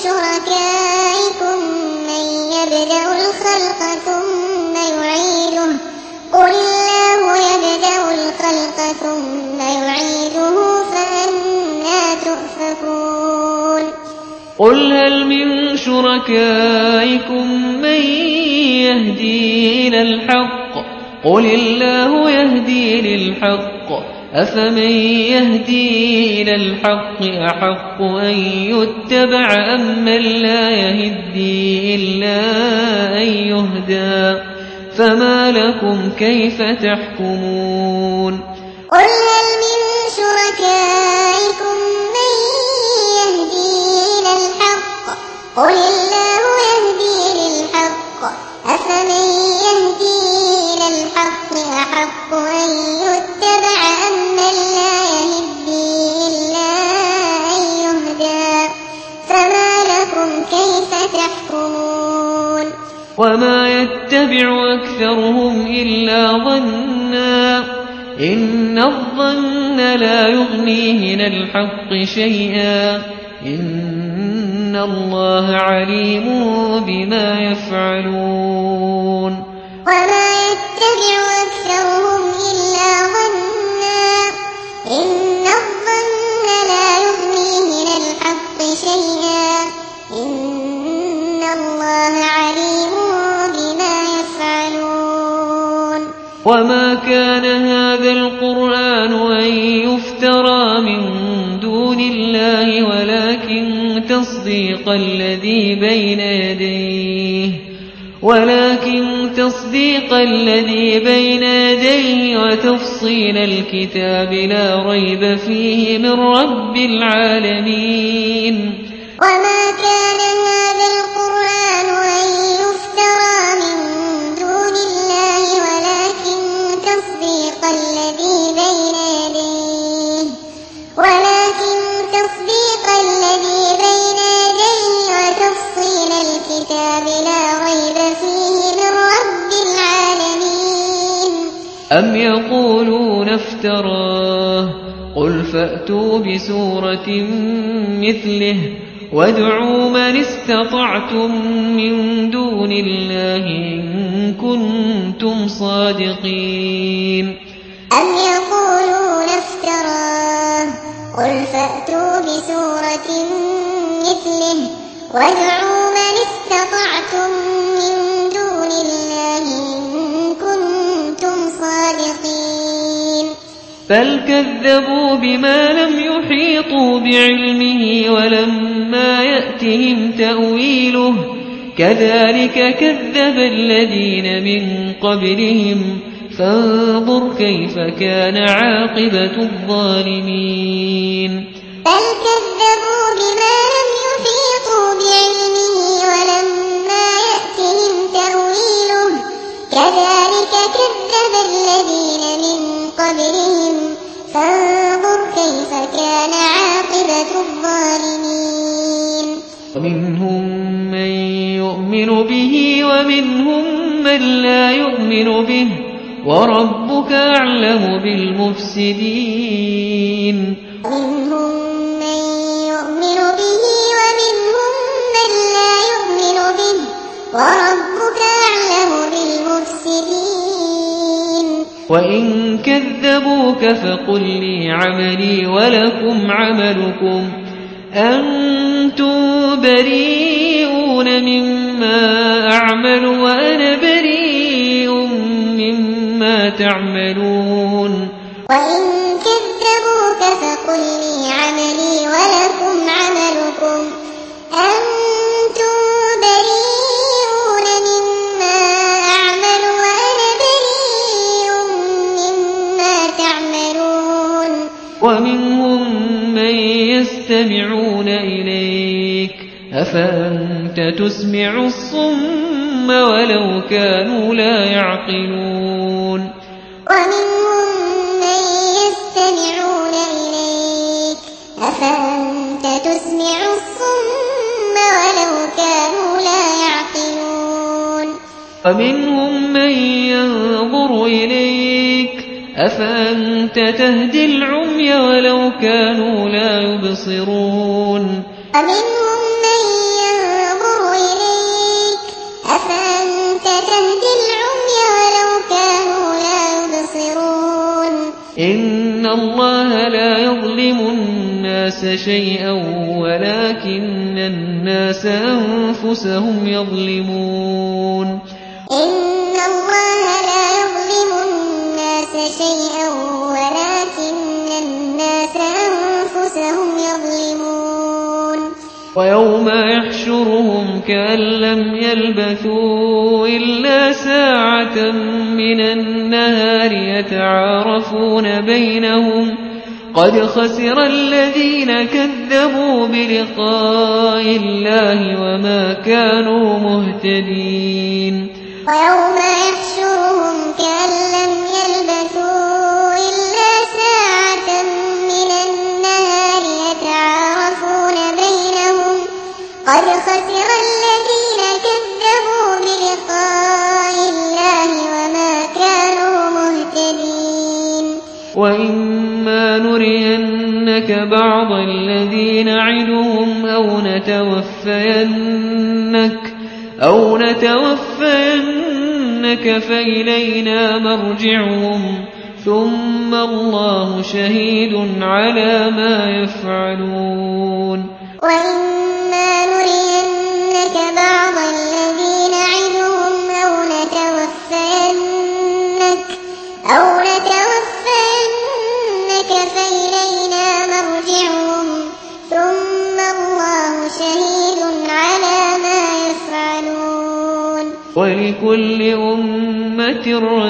شركائكم من يبدأ الخلق ثم يعيده قل الله يبدأ الخلق ثم يعيده فأنى تؤفكون قل هل من شركائكم من يهدي إلى الحق قل الله يهدي للحق أفمن يهدي إلى الحق أحق أن يتبع أم من لا يهدي إلا أن يهدى فما لكم كيف تحكمون قل هل من شركائكم من يهدي إلى الحق قل الله يهدي للحق أفمن يهدي إلى الحق أحق أن يتبع أم من لا يهدي إلا أن يهدى فما لكم كيف تحكمون وما يتبع أكثرهم إلا ظنا إن الظن لا يغني من الحق شيئا إن الله عليم بما يفعلون وما يتبع أكثرهم إلا ظنا إن الظن لا يغني من الحق شيئا إن الله عليم بما يفعلون وما كان هذا القرآن أن يفترى من دون الله ولكن تصديق الذي بين يديه ولكن تصديق الذي بين يديه وتفصيل الكتاب لا ريب فيه من رب العالمين وما كان هذا القرآن أن يفترى من دون الله ولكن تصديق الذي بين يديه ولكن تصديق الذي بين يديه وتفصيل الكتاب لا ريب فيه من رب العالمين أم يقولون افتراه قل فأتوا بسورة مثله وادعوا من استطعتم من دون الله إن كنتم صادقين أم يقولون افتراه قل فأتوا بسورة مثله وادعوا من استطعتم من دون الله إن كنتم صادقين بل كذبوا بما لم يحيطوا بعلمه ولما يأتهم تأويله كذلك كذب الذين من قبلهم فانظر كيف كان عاقبة الظالمين بل كذبوا بما لم يحيطوا بعلمه ولما يأتهم تأويله كذلك كذب الذين من قبلهم فانظر كيف كان عاقبة الظالمين ومنهم من يؤمن به ومنهم من لا يؤمن به وربك أعلم بالمفسدين ومنهم من يؤمن به ومنهم من لا يؤمن به وربك أعلم بالمفسدين وإن كذبوك فقل لي عملي ولكم عملكم أنتم بريئون مما أعمل وأنا بريء مما تعملون وإن كذبوك فقل لي عملي ولكم عملكم أنتم بريئون مما أعمل وأنا بريء مما تعملون ومنهم من يستمعون إليك أفأنت تسمع الصم ولو كانوا لا يعقلون ومنهم من يستمعون إليك أفأنت تسمع الصم ولو كانوا لا يعقلون ومنهم من ينظر إليك أفأنت تهدي العمي ولو كانوا لا يبصرون ومنهم من ينظر إليك أفأنت تهدي العمي ولو كانوا لا يبصرون إن الله لا يظلم الناس شيئا ولكن الناس أنفسهم يظلمون إن الله لا يظلم الناس شيئا ولكن الناس أنفسهم يظلمون ويوم يحشرهم كأن لم يلبثوا إلا ساعة من النهار يتعارفون بينهم قد خسر الذين كذبوا بلقاء الله وما كانوا مهتدين ويوم يحشرهم كأن لم يلبثوا إلا ساعة من النهار يتعارفون بينهم قد خسر الذين كذبوا بلقاء الله وما كانوا مهتدين وإما نرينك بعض الذي نعدهم أو نتوفينك أو نتوفينك فإلينا مرجعهم ثم الله شهيد على ما يفعلون وإما نرينك بعض الذي نعدهم أو نتوفينك أو نتوفينك فإلينا مرجعهم ثم الله شهيد على ما يفعلون ولكل أمة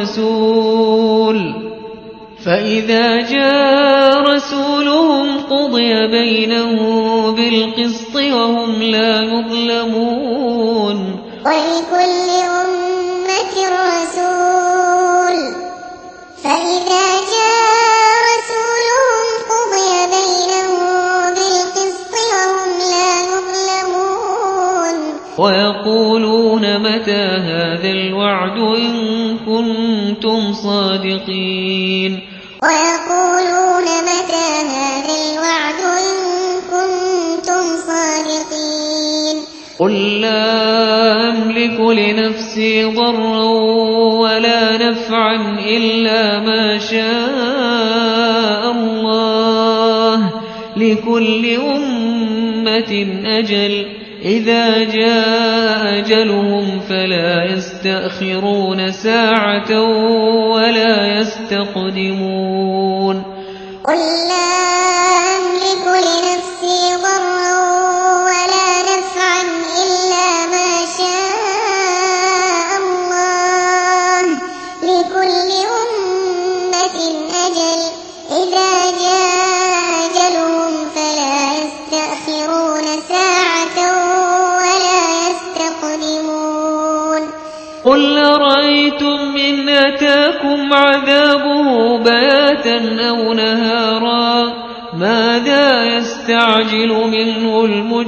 رسول فإذا جاء رسولهم قضي بينهم بالقسط وهم لا يظلمون ولكل أمة رسول فإذا جاء رسولهم قضي بينهم بالقسط وهم لا يظلمون ويقولون متى هذا الوعد إن كنتم صادقين ويقولون متى هذا الوعد إن كنتم صادقين قل لا أملك لنفسي ضرا ولا نفعا إلا ما شاء الله لكل أمة أجل إذا جاء أجلهم فلا يستأخرون ساعة ولا يستقدمون قل لا أملك لنفسي ضرا ولا نفعا إلا ما شاء الله لكل أمة أجل إذا جاء أجلهم فلا يستأخرون ساعة ولا يستقدمون قل أرأيتم إن أتاكم عذابه بياتا أو نهارا ماذا يستعجل منه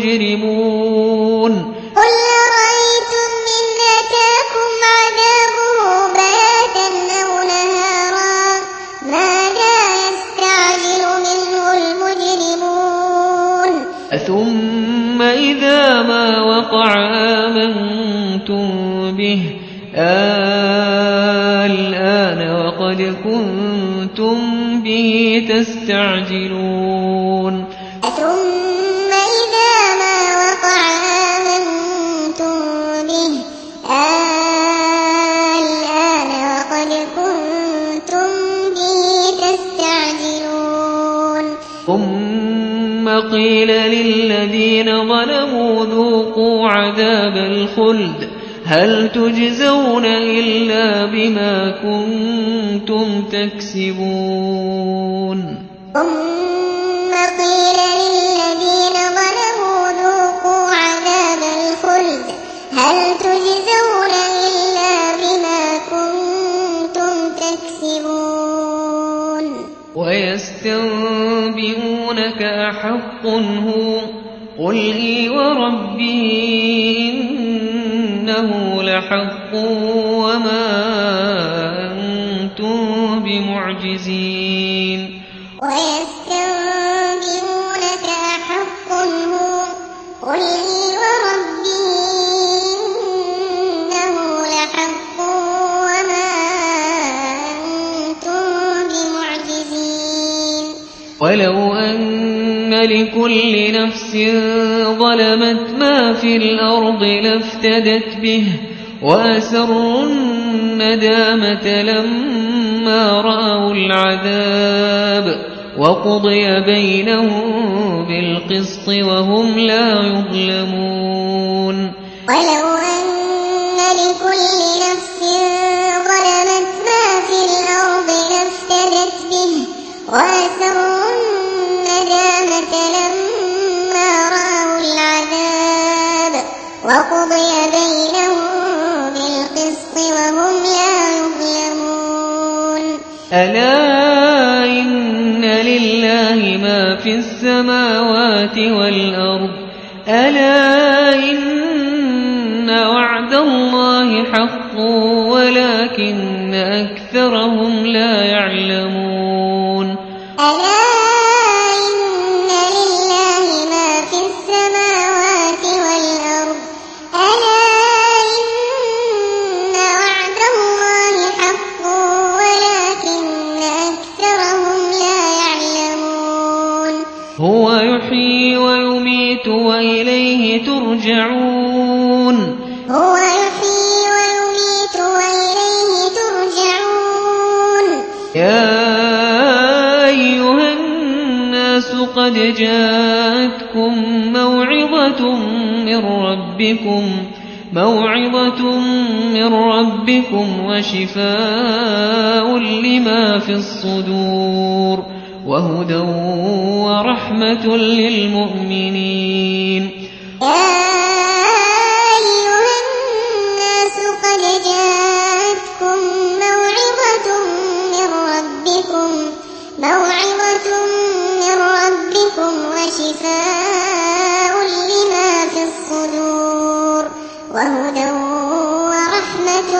المجرمون قل أرأيتم إن أتاكم عذابه بياتا أو نهارا ماذا يستعجل منه المجرمون ثم إذا ما وقع آمنتم به الآن وقد كنتم به تستعجلون ثم إذا ما وقع آمنتم به الآن وقد كنتم به تستعجلون ثم قيل للذين ظلموا ذوقوا عذاب الخلد هل تجزون إلا بما كنتم تكسبون ثم قيل للذين ظلموا ذوقوا عذاب الخلد هل تجزون إلا بما كنتم تكسبون ويستنبئونك أحق هو قل إي وربي إنه لحق وما أنتم بمعجزين ويستنبئونك أحق هو قل إي وربي إنه لحق وما أنتم بمعجزين ولو أن لكل نفس ظلمت ما في الأرض لافتدت به وأسروا الندامة لما رأوا العذاب وقضي بينهم بالقسط وهم لا يظلمون. ولو أن لكل نفس ظلمت ما في الأرض لافتدت به وأسروا الندامة لما رأوا العذاب وقضي بينهم بالقسط وهم لا يظلمون. ألا إن لله ما في السماوات والأرض ألا إن وعد الله حق ولكن أكثرهم لا يعلمون. ألا إن لله ما في السماوات والأرض ألا إن وعد الله حق ولكن أكثرهم لا يعلمون. هو يحيي ويميت وإليه ترجعون. هو يحيي ويميت وإليه ترجعون. يا أيها الناس قد جاءتكم موعظة من ربكم موعظة من ربكم وشفاء لما في الصدور وهدى ورحمة للمؤمنين. يا أيها الناس قد جاءتكم موعظة من ربكم موعظة من ربكم وشفاء لما في الصدور وهدى ورحمة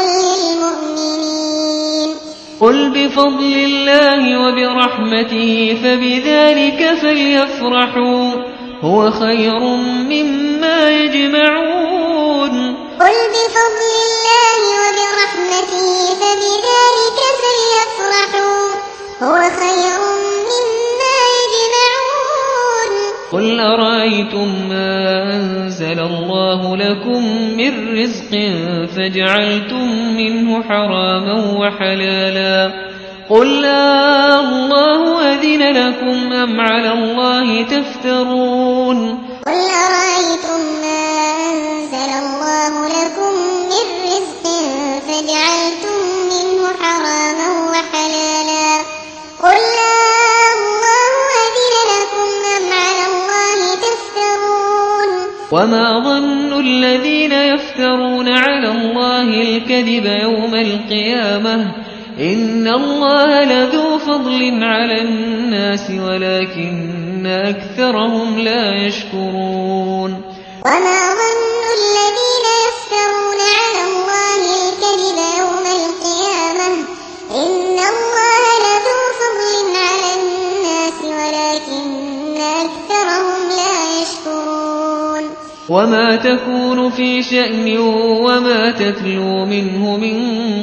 للمؤمنين. قل بفضل الله وبرحمته فبذلك فليفرحوا هو خير مما يجمعون. قل بفضل الله وبرحمته فبذلك فليفرحوا هو خير مما يجمعون. قل أرأيتم ما أنزل الله لكم من رزق فجعلتم منه حراما وحلالا قل لا الله أذن لكم أم على الله تفترون. قل أرأيتم ما أنزل الله لكم من رزق فجعلتم منه حراما وحلالا قل لا الله أذن لكم أم على الله تفترون. وما ظن الذين يفترون على الله الكذب يوم القيامة إن الله لذو فضل على الناس ولكن أكثرهم لا يشكرون. وما ظن الذين يفترون على الله الكذب يوم القيامة إن الله لذو فضل على الناس ولكن أكثرهم لا يشكرون. وما تكون في شأن وما تتلو منه من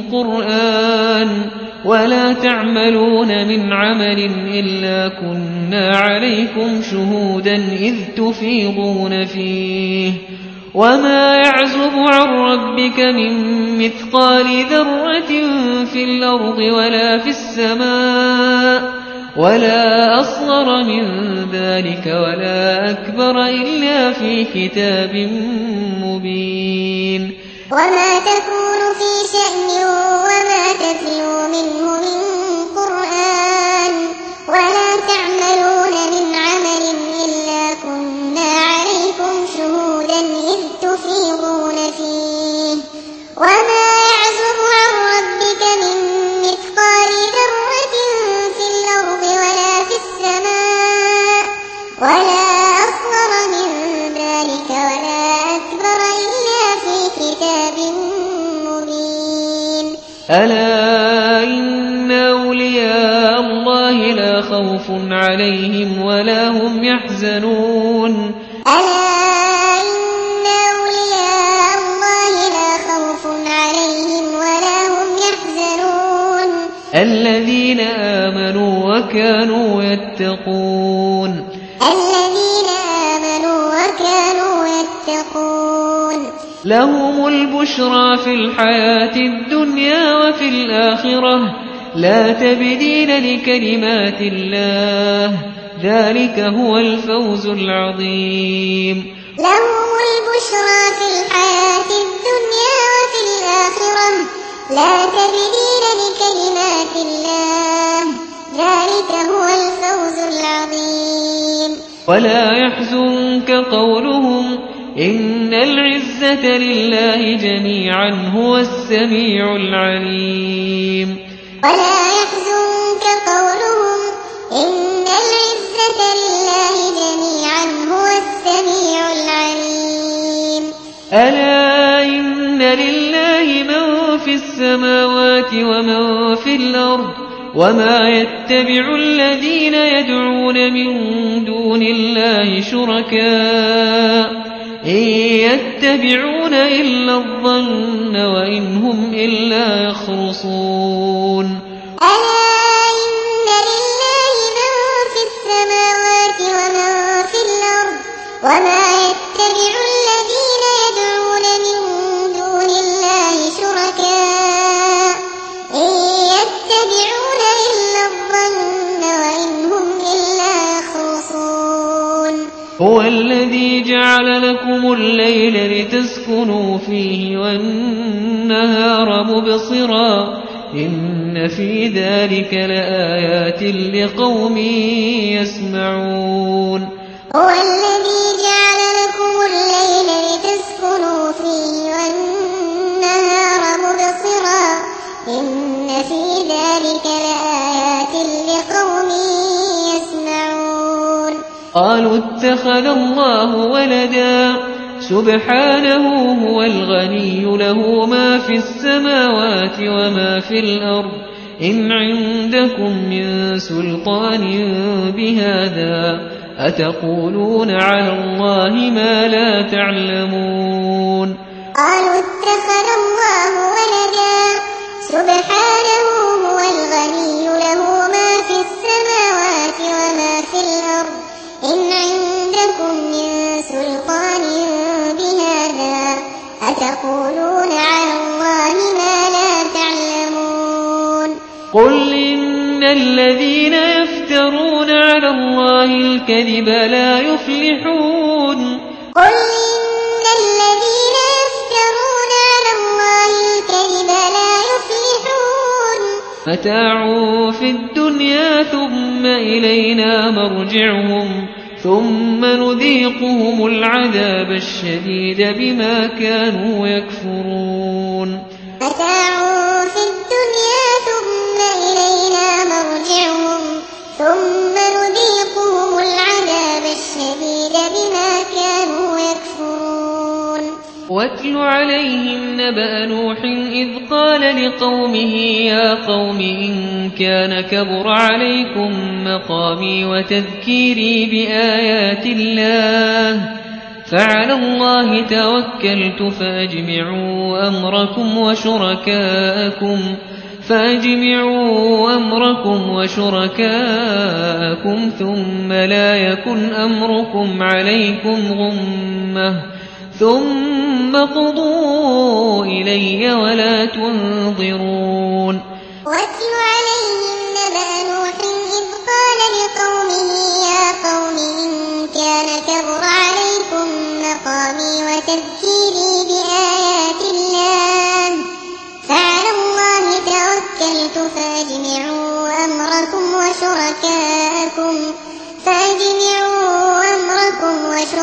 قرآن ولا تعملون من عمل إلا كنا عليكم شهودا إذ تفيضون فيه وما يعزب عن ربك من مثقال ذرة في الأرض ولا في السماء ولا أصغر من ذلك ولا أكبر إلا في كتاب مبين. وما تكون في شأن وما تتلو منه من قرآن ولا تعملون من عمل إلا كنا عليكم شهودا إذ تفيضون فيه وما يعزب عن ربك من مثقال ذرة في الأرض ولا في السماء ولا أصغر من ذلك ولا أكبر إلا في كتاب مبين. ألا إن أولياء الله لا خوف عليهم ولا هم يحزنون. ألا إن أولياء الله لا خوف عليهم ولا هم يحزنون. الذين آمنوا وكانوا يتقون الذين آمنوا وكانوا يتقون لهم البشرى في الحياة الدنيا وفي الآخرة لا تبديل لكلمات الله ذلك هو الفوز العظيم لهم البشرى في الحياة الدنيا وفي الآخرة لا تبديل لكلمات الله ذلك هو الفوز العظيم ولا يحزنك قولهم إن العزة لله جميعا هو السميع العليم ولا يحزنك قولهم إن العزة لله جميعا هو السميع العليم ألا إن لله من في السماوات ومن في الأرض وما يتبع الذين يدعون من دون الله شركاء إن يتبعون إلا الظن وإن هم إلا يخرصون ألا إن لله من في السماوات ومن في الأرض وما يتبع الذين يدعون من دون الله شركاء إن يتبعون إلا الظن وإن هم إلا يخرصون هو الذي جعل لكم الليل لتسكنوا فيه والنهار مبصرا إن في ذلك لآيات لقوم يسمعون هو الذي جعل لكم الليل لتسكنوا فيه والنهار مبصرا إن في ذلك لآيات لقوم يسمعون قالوا اتخذ الله ولدا سبحانه هو الغني له ما في السماوات وما في الأرض إن عندكم من سلطان بهذا أتقولون على الله ما لا تعلمون قالوا اتخذ الله ولدا سبحانه هو الغني له ما في السماوات وما في الأرض إن عندكم من سلطان بهذا أتقولون على الله ما لا تعلمون قل إن الذين يفترون على الله الكذب لا يفلحون قل إن الذين يفترون على الله الكذب لا يفلحون متاع في الدنيا ثم إلينا مرجعهم ثم نذيقهم العذاب الشديد بما كانوا يكفرون متاع في الدنيا ثم إلينا مرجعهم ثم نذيقهم العذاب الشديد بما كانوا يكفرون واتل عليهم نبأ نوح إذ قال لقومه يا قوم إن كان كبر عليكم مقامي وتذكيري بآيات الله فعلى الله توكلت فأجمعوا أمركم وشركاءكم فأجمعوا أمركم وشركاءكم ثم لا يكن أمركم عليكم غمة ثم قضوا إلي ولا تنظرون واتل عليهم نبأ نوح إذ قال لقومه يا قوم إن كان كبر عليكم مقامي وتذكيري بآيات الله فعلى الله توكلت فأجمعوا أمركم وشركاءكم فأجمعوا أمركم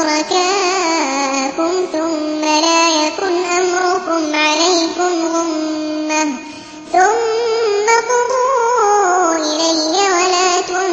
وشركاءكم ثم لا يكن أمركم عليكم غمة ثم قضوا إلي ولا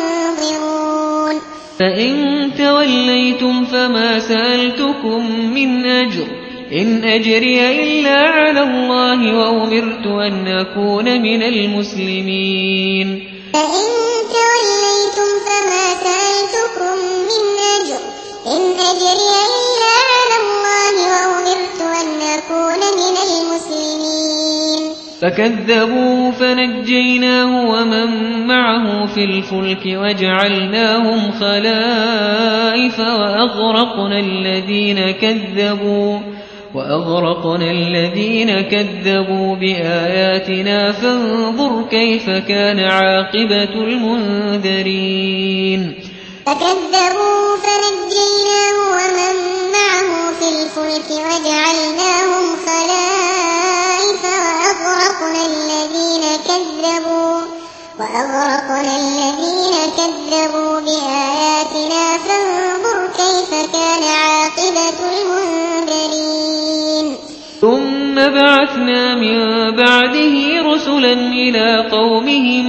تنظرون فإن توليتم فما سألتكم من أجر إن أجري إلا على الله وأمرت أن أكون من المسلمين فإن توليتم فما سألتكم من أجر إن أجري إلا على الله وأمرت أن أكون من المسلمين فكذبوه فنجيناه ومن معه في الفلك وجعلناهم خلائف وأغرقنا الذين كذبوا وأغرقنا الذين كذبوا بآياتنا فانظر كيف كان عاقبة المنذرين. فكذبوا فنجيناه ومن معه في الفلك وجعلناهم خلائف وأغرقنا الذين كذبوا وأغرقنا الذين كذبوا بآياتنا فانظر كيف كان عاقبة المنذرين. ثم بعثنا من بعده رسلا إلى قومهم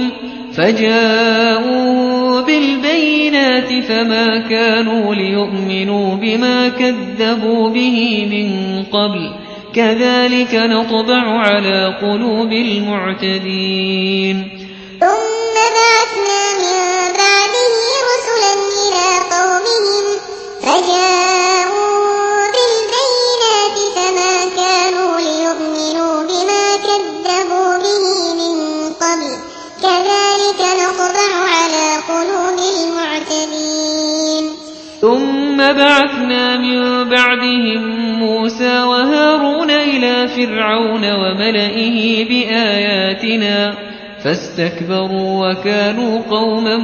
فجاءوا بالبينات فما كانوا ليؤمنوا بما كذبوا به من قبل كذلك نطبع على قلوب المعتدين. ثم بعثنا من بعده رسلا إلى قومهم فجاءوا بالبينات فما كانوا ليؤمنوا بما كذبوا به من قبل كذلك نطبع على قلوب المعتدين. ثم بعثنا من بعدهم موسى وهارون إلى فرعون وملئه بآياتنا فاستكبروا وكانوا قوما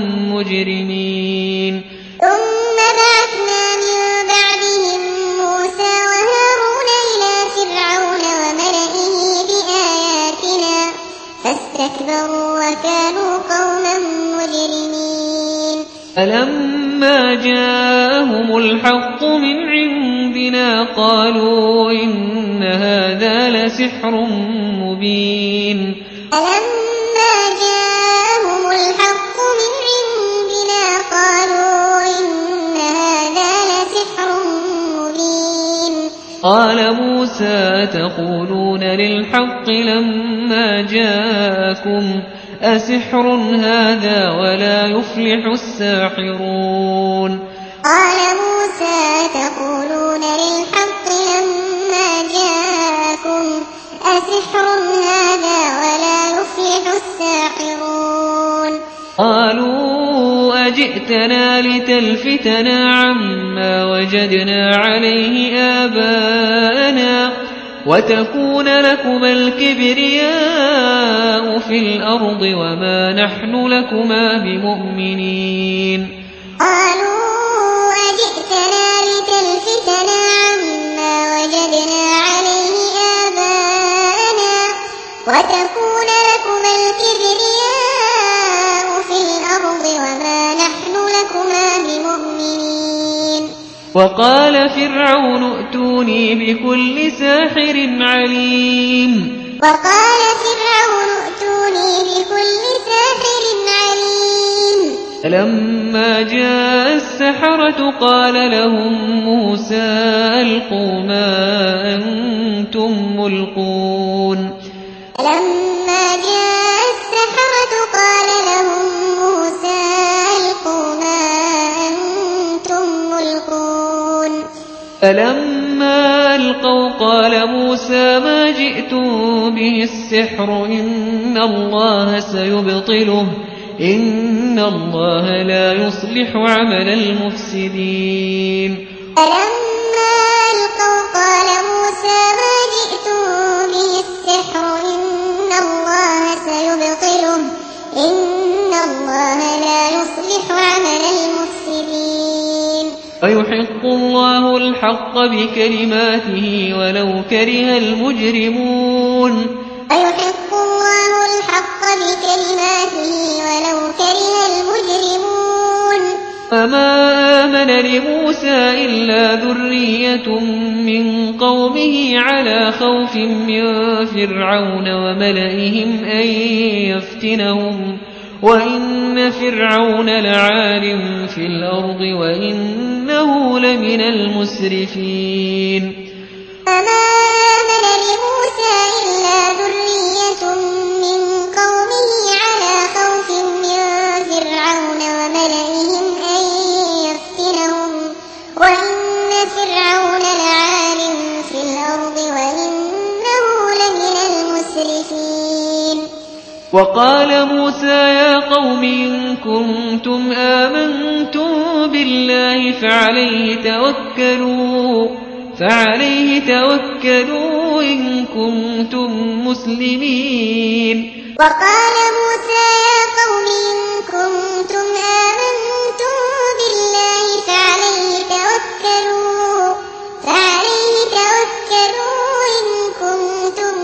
مجرمين. ثم بعثنا من بعدهم موسى وهارون إلى فرعون وملئه بآياتنا فاستكبروا وكانوا قوما مجرمين. فلما جاءهم الحق من عندنا قالوا إن هذا لسحر مبين. فلما جاءهم الحق من عندنا قالوا إن هذا لسحر مبين. قال موسى تقولون للحق لما جاءكم أسحر هذا ولا يفلح الساحرون. قال موسى تقولون للحق لما جاءكم أسحر هذا ولا يفلح الساحرون. قالوا أجئتنا لتلفتنا عما وجدنا عليه آباءنا وتكون لكما الكبرياء في الأرض وما نحن لكما بمؤمنين. قالوا أجئتنا لتلفتنا عما وجدنا عليه آباءنا وتكون لكما الكبرياء في الأرض وما نحن لكما بمؤمنين. وقال فرعون ائتوني بكل ساحر عليم. وقال فرعون ائتوني بكل ساحر عليم. فلما جاء السحرة قال لهم موسى ألقوا ما أنتم ملقون. فلما جاء السحرة قال لهم موسى ألقوا ما أنتم ملقون. فلما ألقوا قال موسى ما جئتم به السحر إن الله سيبطله إن الله لا يصلح عمل المفسدين. فلما ألقوا قال موسى ما جئتم به السحر إن الله سيبطله إن الله لا يصلح عمل المفسدين. ويحق الله الحق بكلماته ولو كره المجرمون. ويحق الله الحق بكلماته ولو كره المجرمون. فما آمن لموسى إلا ذرية من قومه على خوف من فرعون وملئهم أن يفتنهم وإن فرعون لعال في الأرض وإنه لمن المسرفين. فما آمن لموسى إلا ذرية من قومه على خوف من فرعون وملئهم أن يفتنهم وإن فرعون لعال في الأرض وإنه لمن المسرفين. وقال موسى يا قوم إن كنتم آمنتم بالله فعليه توكلوا فعليه توكلوا إن كنتم مسلمين. وقال موسى يا قوم إن كنتم آمنتم بالله فعليه توكلوا فعليه توكلوا إن كنتم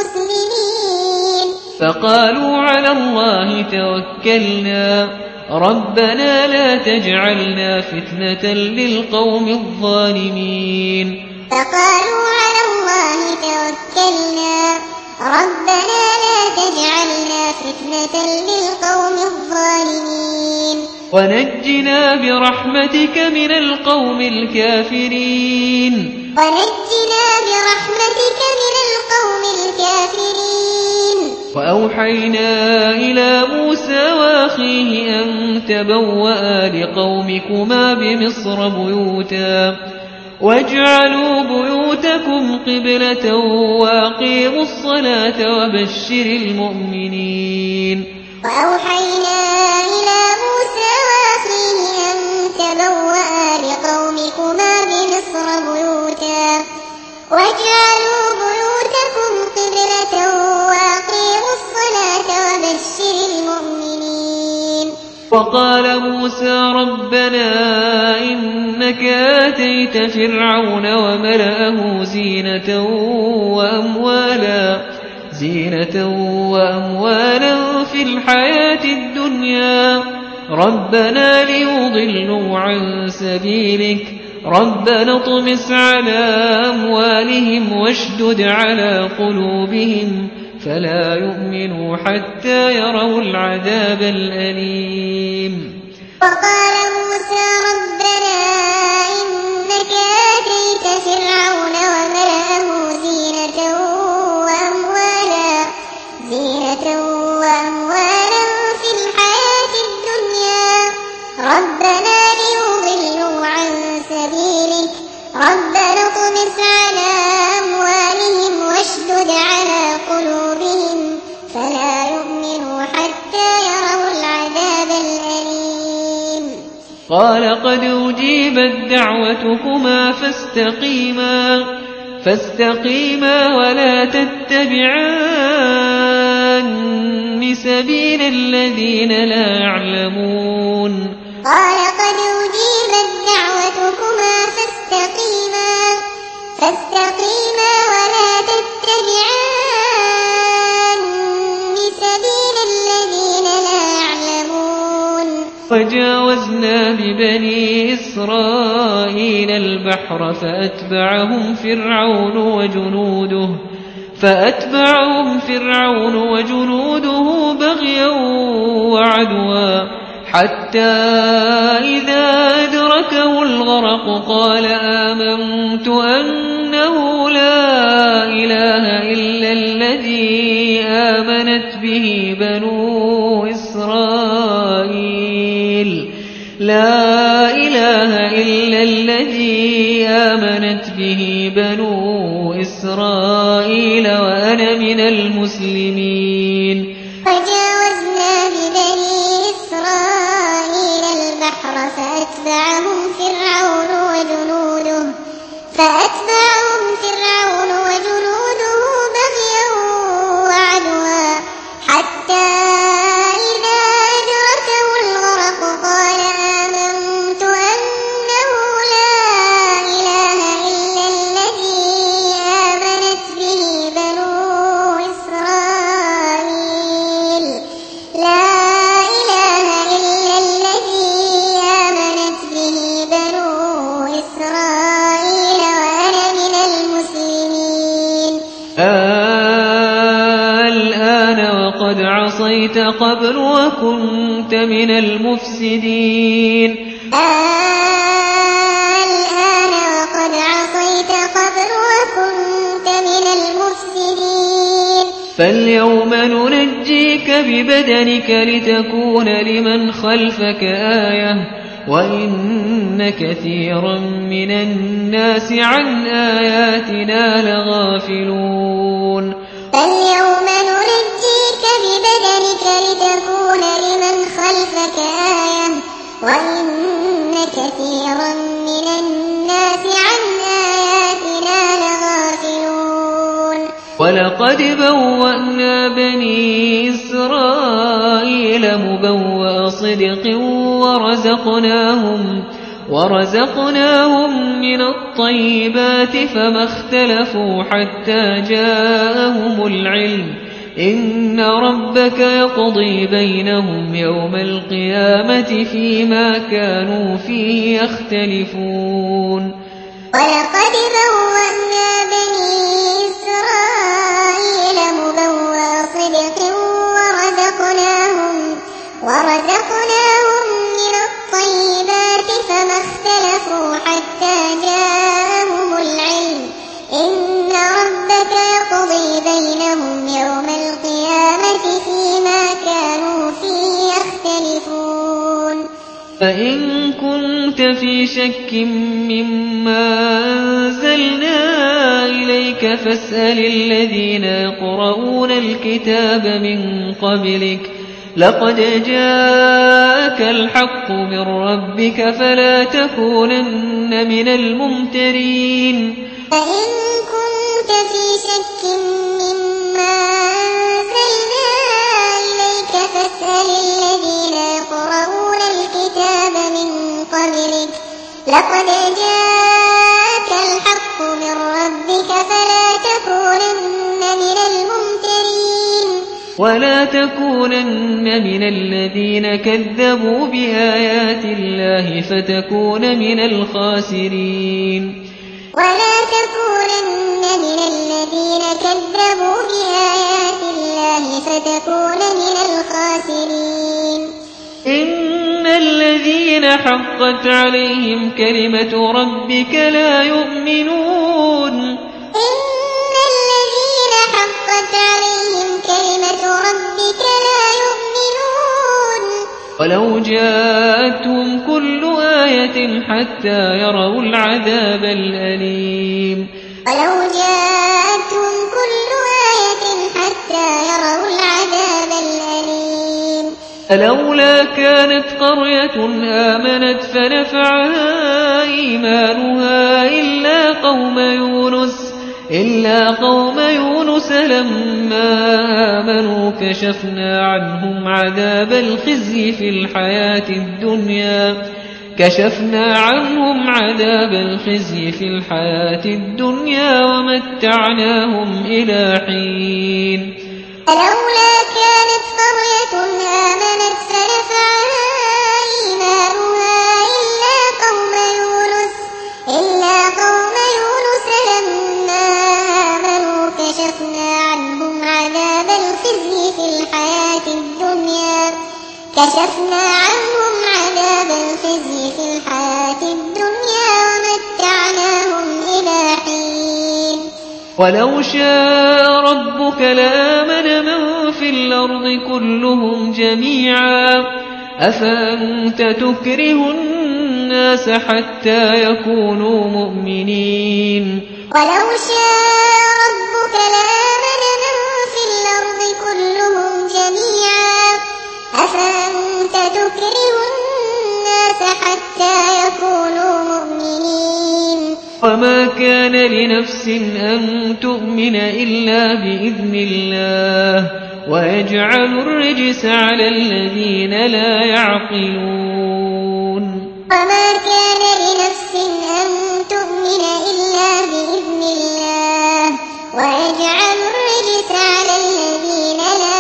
مسلمين. فقالوا على الله توكلنا ربنا لا تجعلنا فتنة للقوم الظالمين. فقالوا على الله توكلنا ربنا لا تجعلنا فتنة للقوم الظالمين. ونجنا برحمتك من القوم الكافرين. ونجنا برحمتك من القوم الكافرين. وأوحينا إلى موسى وأخيه أن تبوأ لقومكما بمصر بيوتا واجعلوا بيوتكم قبلة وأقيموا الصلاة وبشر المؤمنين. وأوحينا إلى موسى وأخيه أن تبوأ لقومكما بمصر بيوتا واجعلوا بيوتكم قبلة وأقيموا الصلاة وبشر المؤمنين. وقال موسى ربنا إنك آتيت فرعون وملأه زينة وأموالا زينة وأموالا في الحياة الدنيا ربنا ليضلوا عن سبيلك ربنا اطمس على أموالهم واشدد على قلوبهم فلا يؤمنوا حتى يروا العذاب الأليم. وقال موسى ربنا إنك آتيت فرعون وملأه زينة وأموالا زينة وأموالا في الحياة الدنيا ربنا ليضلوا عن سبيلك ربنا اطمس على أموالهم واشدد على قلوبهم فلا يؤمنوا حتى يروا العذاب الأليم. قال قد أجيبت دعوتكما فاستقيما فاستقيما ولا تتبعان سبيل الذين لا يعلمون. قال قد أجيبت دعوتكما فاستقيما فاستقيما ولا تتبعان سبيل الذين لا يعلمون. وجاوزنا ببني إسرائيل البحر فأتبعهم فرعون وجنوده فأتبعهم فرعون وجنوده بغيا وعدوا حتى إذا أدركه الغرق قال آمنت أنه لا إله إلا الذي آمنت به بنو إسرائيل لا إله إلا الذي آمنت به بنو إسرائيل وأنا من المسلمين. وجاوزنا ببني إسرائيل البحر فأتبعهم فرعون وجنوده فأتبعهم فرعون وجنوده بغيا وعدوا حتى إذا أدركه الغرق قال آمنت أنه لا إله إلا الذي آمنت به بنو إسرائيل لا إله إلا الذي آمنت به بنو إسرائيل وأنا من المسلمين. الآن وقد عصيت قبل وكنت من المفسدين. الآن وقد عصيت قبل وكنت من المفسدين. فاليوم ننجيك ببدنك لتكون لمن خلفك آية وإن كثيرا من الناس عن آياتنا لغافلون. فاليوم ننجيك ببدنك بدنك لتكون لمن خلفك آية وإن كثيرا من الناس عن آياتنا لغافلون ولقد بوأنا بني إسرائيل مبوأ صدق ورزقناهم ورزقناهم من الطيبات فما اختلفوا حتى جاءهم العلم إن ربك يقضي بينهم يوم القيامة فيما كانوا فيه يختلفون ولقد بوأنا بني إسرائيل مبوأ صدق ورزقناهم ورزقناهم من الطيبات فما اختلفوا حتى جاءهم العلم إن ربك يقضي بينهم يوم القيامة فيما كانوا فيه يختلفون فإن كنت في شك مما أنزلنا إليك فاسأل الذين يقرؤون الكتاب من قبلك لقد جاءك الحق من ربك فلا تكونن من الممترين فإن كنت في شك مما أنزلنا إليك فاسأل الذين يقرؤون الكتاب من قبلك لقد جاءك الحق من ربك فلا تكونن من الممترين ولا تكونن من الذين كذبوا بآيات الله فتكون من الخاسرين ولا تكونن من الذين كذبوا بآيات الله فتكون من الخاسرين إن الذين حقت عليهم كلمة ربك لا يؤمنون إن الذين حقت عليهم كلمة ربك لا يؤمنون ولو جاءتهم كل آية حتى يروا العذاب الأليم ولو جاءتهم كل آية حتى يروا العذاب الأليم فلولا كانت قرية آمنت فنفعها إيمانها إلا قوم يونس إلا قوم يونس لما آمنوا كشفنا عنهم عذاب الخزي في الحياة الدنيا كشفنا عنهم عذاب الخزي في الحياة الدنيا ومتعناهم إلى حين فلولا كانت قرية آمنت فنفعها إيمانها إلا قوم يونس إلا قوم يونس لما آمنوا كشفنا عنهم عذاب الخزي في الحياة الدنيا كشفنا عنهم عذاب الخزي في الحياة الدنيا ومتعناهم إلى حين ولو شاء ربك لآمن من في الأرض كلهم جميعا أفأنت تكره الناس حتى يكونوا مؤمنين ولو شاء ربك لآمن من في الأرض كلهم جميعا أفأنت تكره الناس حتى يكونوا مؤمنين وما كان لنفس أن تؤمن إلا بإذن الله ويجعل الرجس على الذين لا يعقلون وما كان لنفس أن تؤمن إلا بإذن الله ويجعل الرجس على الذين لا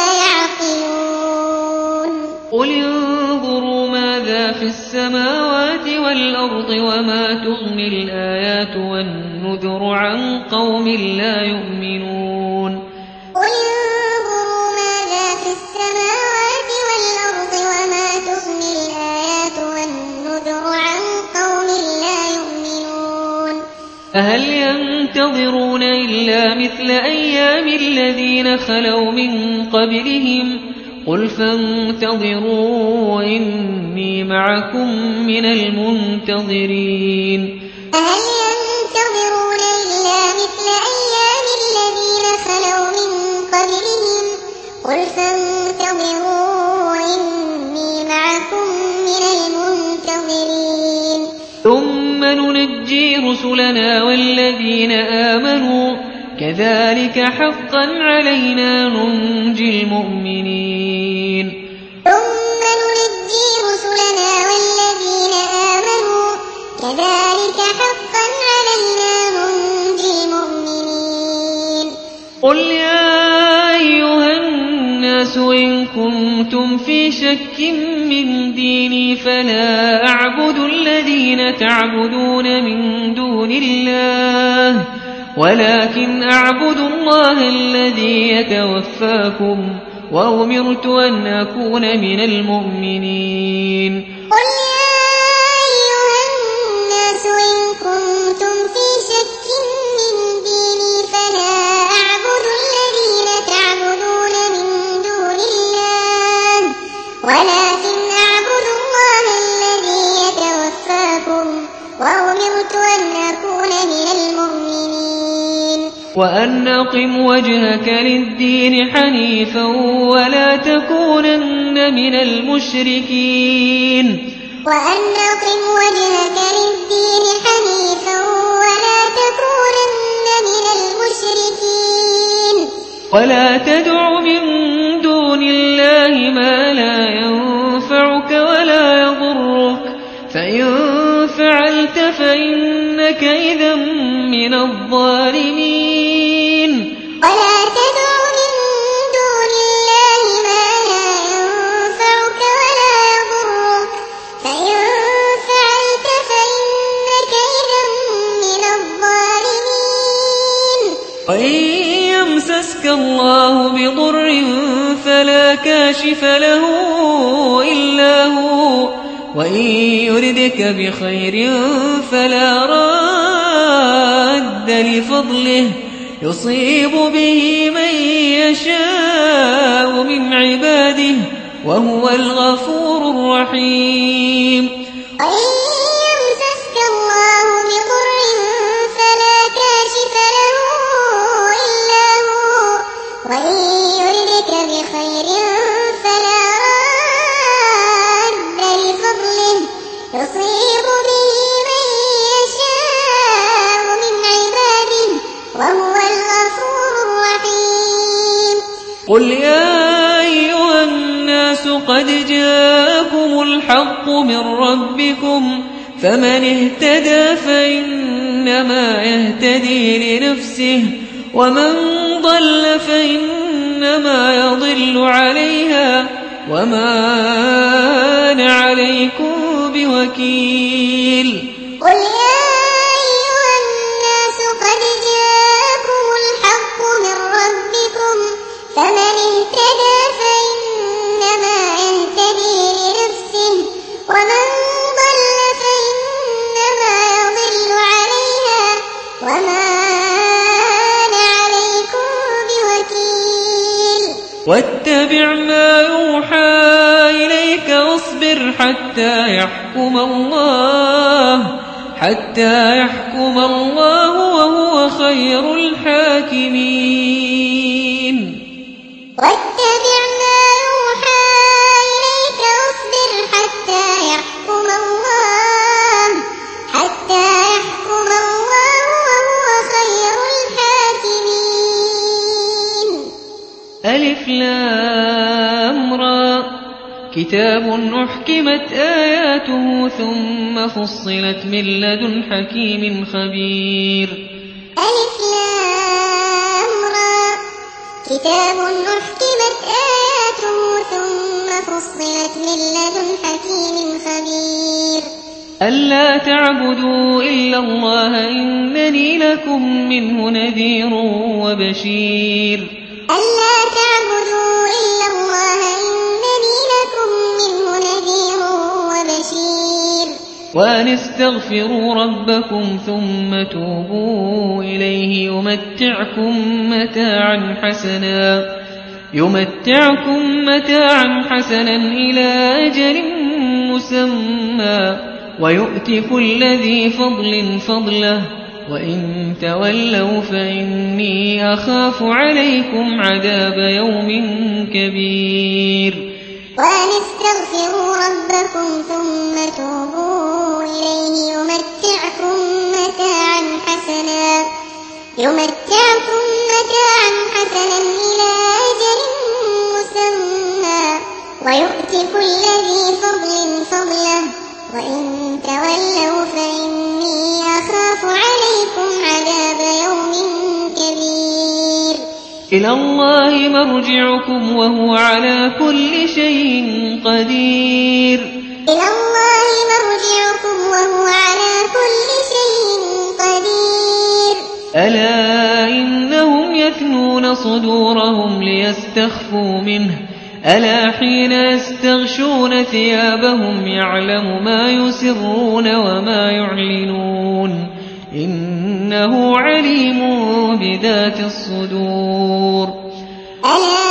يعقلون قل انظروا ماذا في السماوات والأرض وما تغني الآيات والنذر عن قوم لا يؤمنون قل انظروا ماذا في السماوات والأرض وما تغني الآيات والنذر عن قوم لا يؤمنون فهل ينتظرون إلا مثل أيام الذين خلوا من قبلهم قل فانتظروا إني معكم من المنتظرين فهل ينتظرون إلا مثل أيام الذين خلوا من قبلهم قل فانتظروا ننجي رسلنا والذين آمنوا كذلك حقا علينا ننجي المؤمنين ثم ننجي رسلنا والذين آمنوا كذلك حقا علينا ننجي المؤمنين قل يا أيها الناس إن كنتم في شك من ديني فلا أعبد الذين تعبدون من دون الله ولكن أعبد الله الذي يتوفاكم وأمرت أن أكون من المؤمنين قل يا أيها الناس إن كنتم في شك من ديني فلا أعبد الذين تعبدون من دون الله ولكن أعبد الله الذي يتوفاكم وأمرت أن أكون من المؤمنين وأن أقم وجهك للدين حنيفا ولا تكونن من المشركين وأن أقم وجهك للدين حنيفا ولا تكونن من المشركين ولا تدع من دون الله ما لا ينفعك ولا يضرك فإن فعلت فإنك إذا من الظالمين ولا تدع من دون الله ما لا ينفعك ولا يضرك فإن فعلت فإنك إذا من الظالمين وإن يمسسك الله بضر فلا كاشف له إلا هو وإن يردك بخير فلا راد لفضله يصيب به من يشاء من عباده وهو الغفور الرحيم وإن يمسسك الله بضر فلا كاشف له إلا هو وإن يردك بخير فلا راد لفضله يصيب به من يشاء من عباده وهو الغفور الرحيم قل يا أيها الناس قد جاءكم الحق من ربكم فمن اهتدى فإنما يهتدي لنفسه ومن ضل فإنما يضل عليها وما أنا عليكم بوكيل قل يا أيها الناس قد جاءكم الحق من ربكم فمن اهتدى فإنما يهتدي لنفسه ومن ضل فإنما يضل عليها وما أنا عليكم بوكيل واتبع ما يوحى إليك واصبر حتى يحكم الله حتى يحكم الله وهو خير الحاكمين واتبع ما يوحى إليك واصبر حتى يحكم الله حتى يحكم الله وهو خير الحاكمين ألف لام را كتاب أحكمت آياته ثم فصلت من لدن حكيم خبير ألف لام را كتاب أحكمت آياته ثم فصلت من لدن حكيم خبير ألا تعبدوا إلا الله إنني لكم منه نذير وبشير ألا تعبدوا إلا الله إنني لكم منه نذير وبشير وأن استغفروا ربكم ثم توبوا إليه يمتعكم متاعا حسنا يمتعكم متاعا حسنا إلى أجل مسمى ويؤت كل ذي فضل فضله وإن تولوا فإني أخاف عليكم عذاب يوم كبير وأن استغفروا ربكم ثم توبوا إليه يمتعكم يمتعكم متاعا حسنا إلى أجل مسمى ويؤت كل ذي فضل فضله وإن تولوا فإني أخاف عليكم عذاب يوم كبير. إلى الله مرجعكم وهو على كل شيء قدير. إلى الله مرجعكم وهو على كل شيء قدير. ألا إنهم يثنون صدورهم ليستخفوا منه ألا حين يستغشون ثيابهم يعلم ما يسرون وما يعلنون إنه عليم بذات الصدور. ألا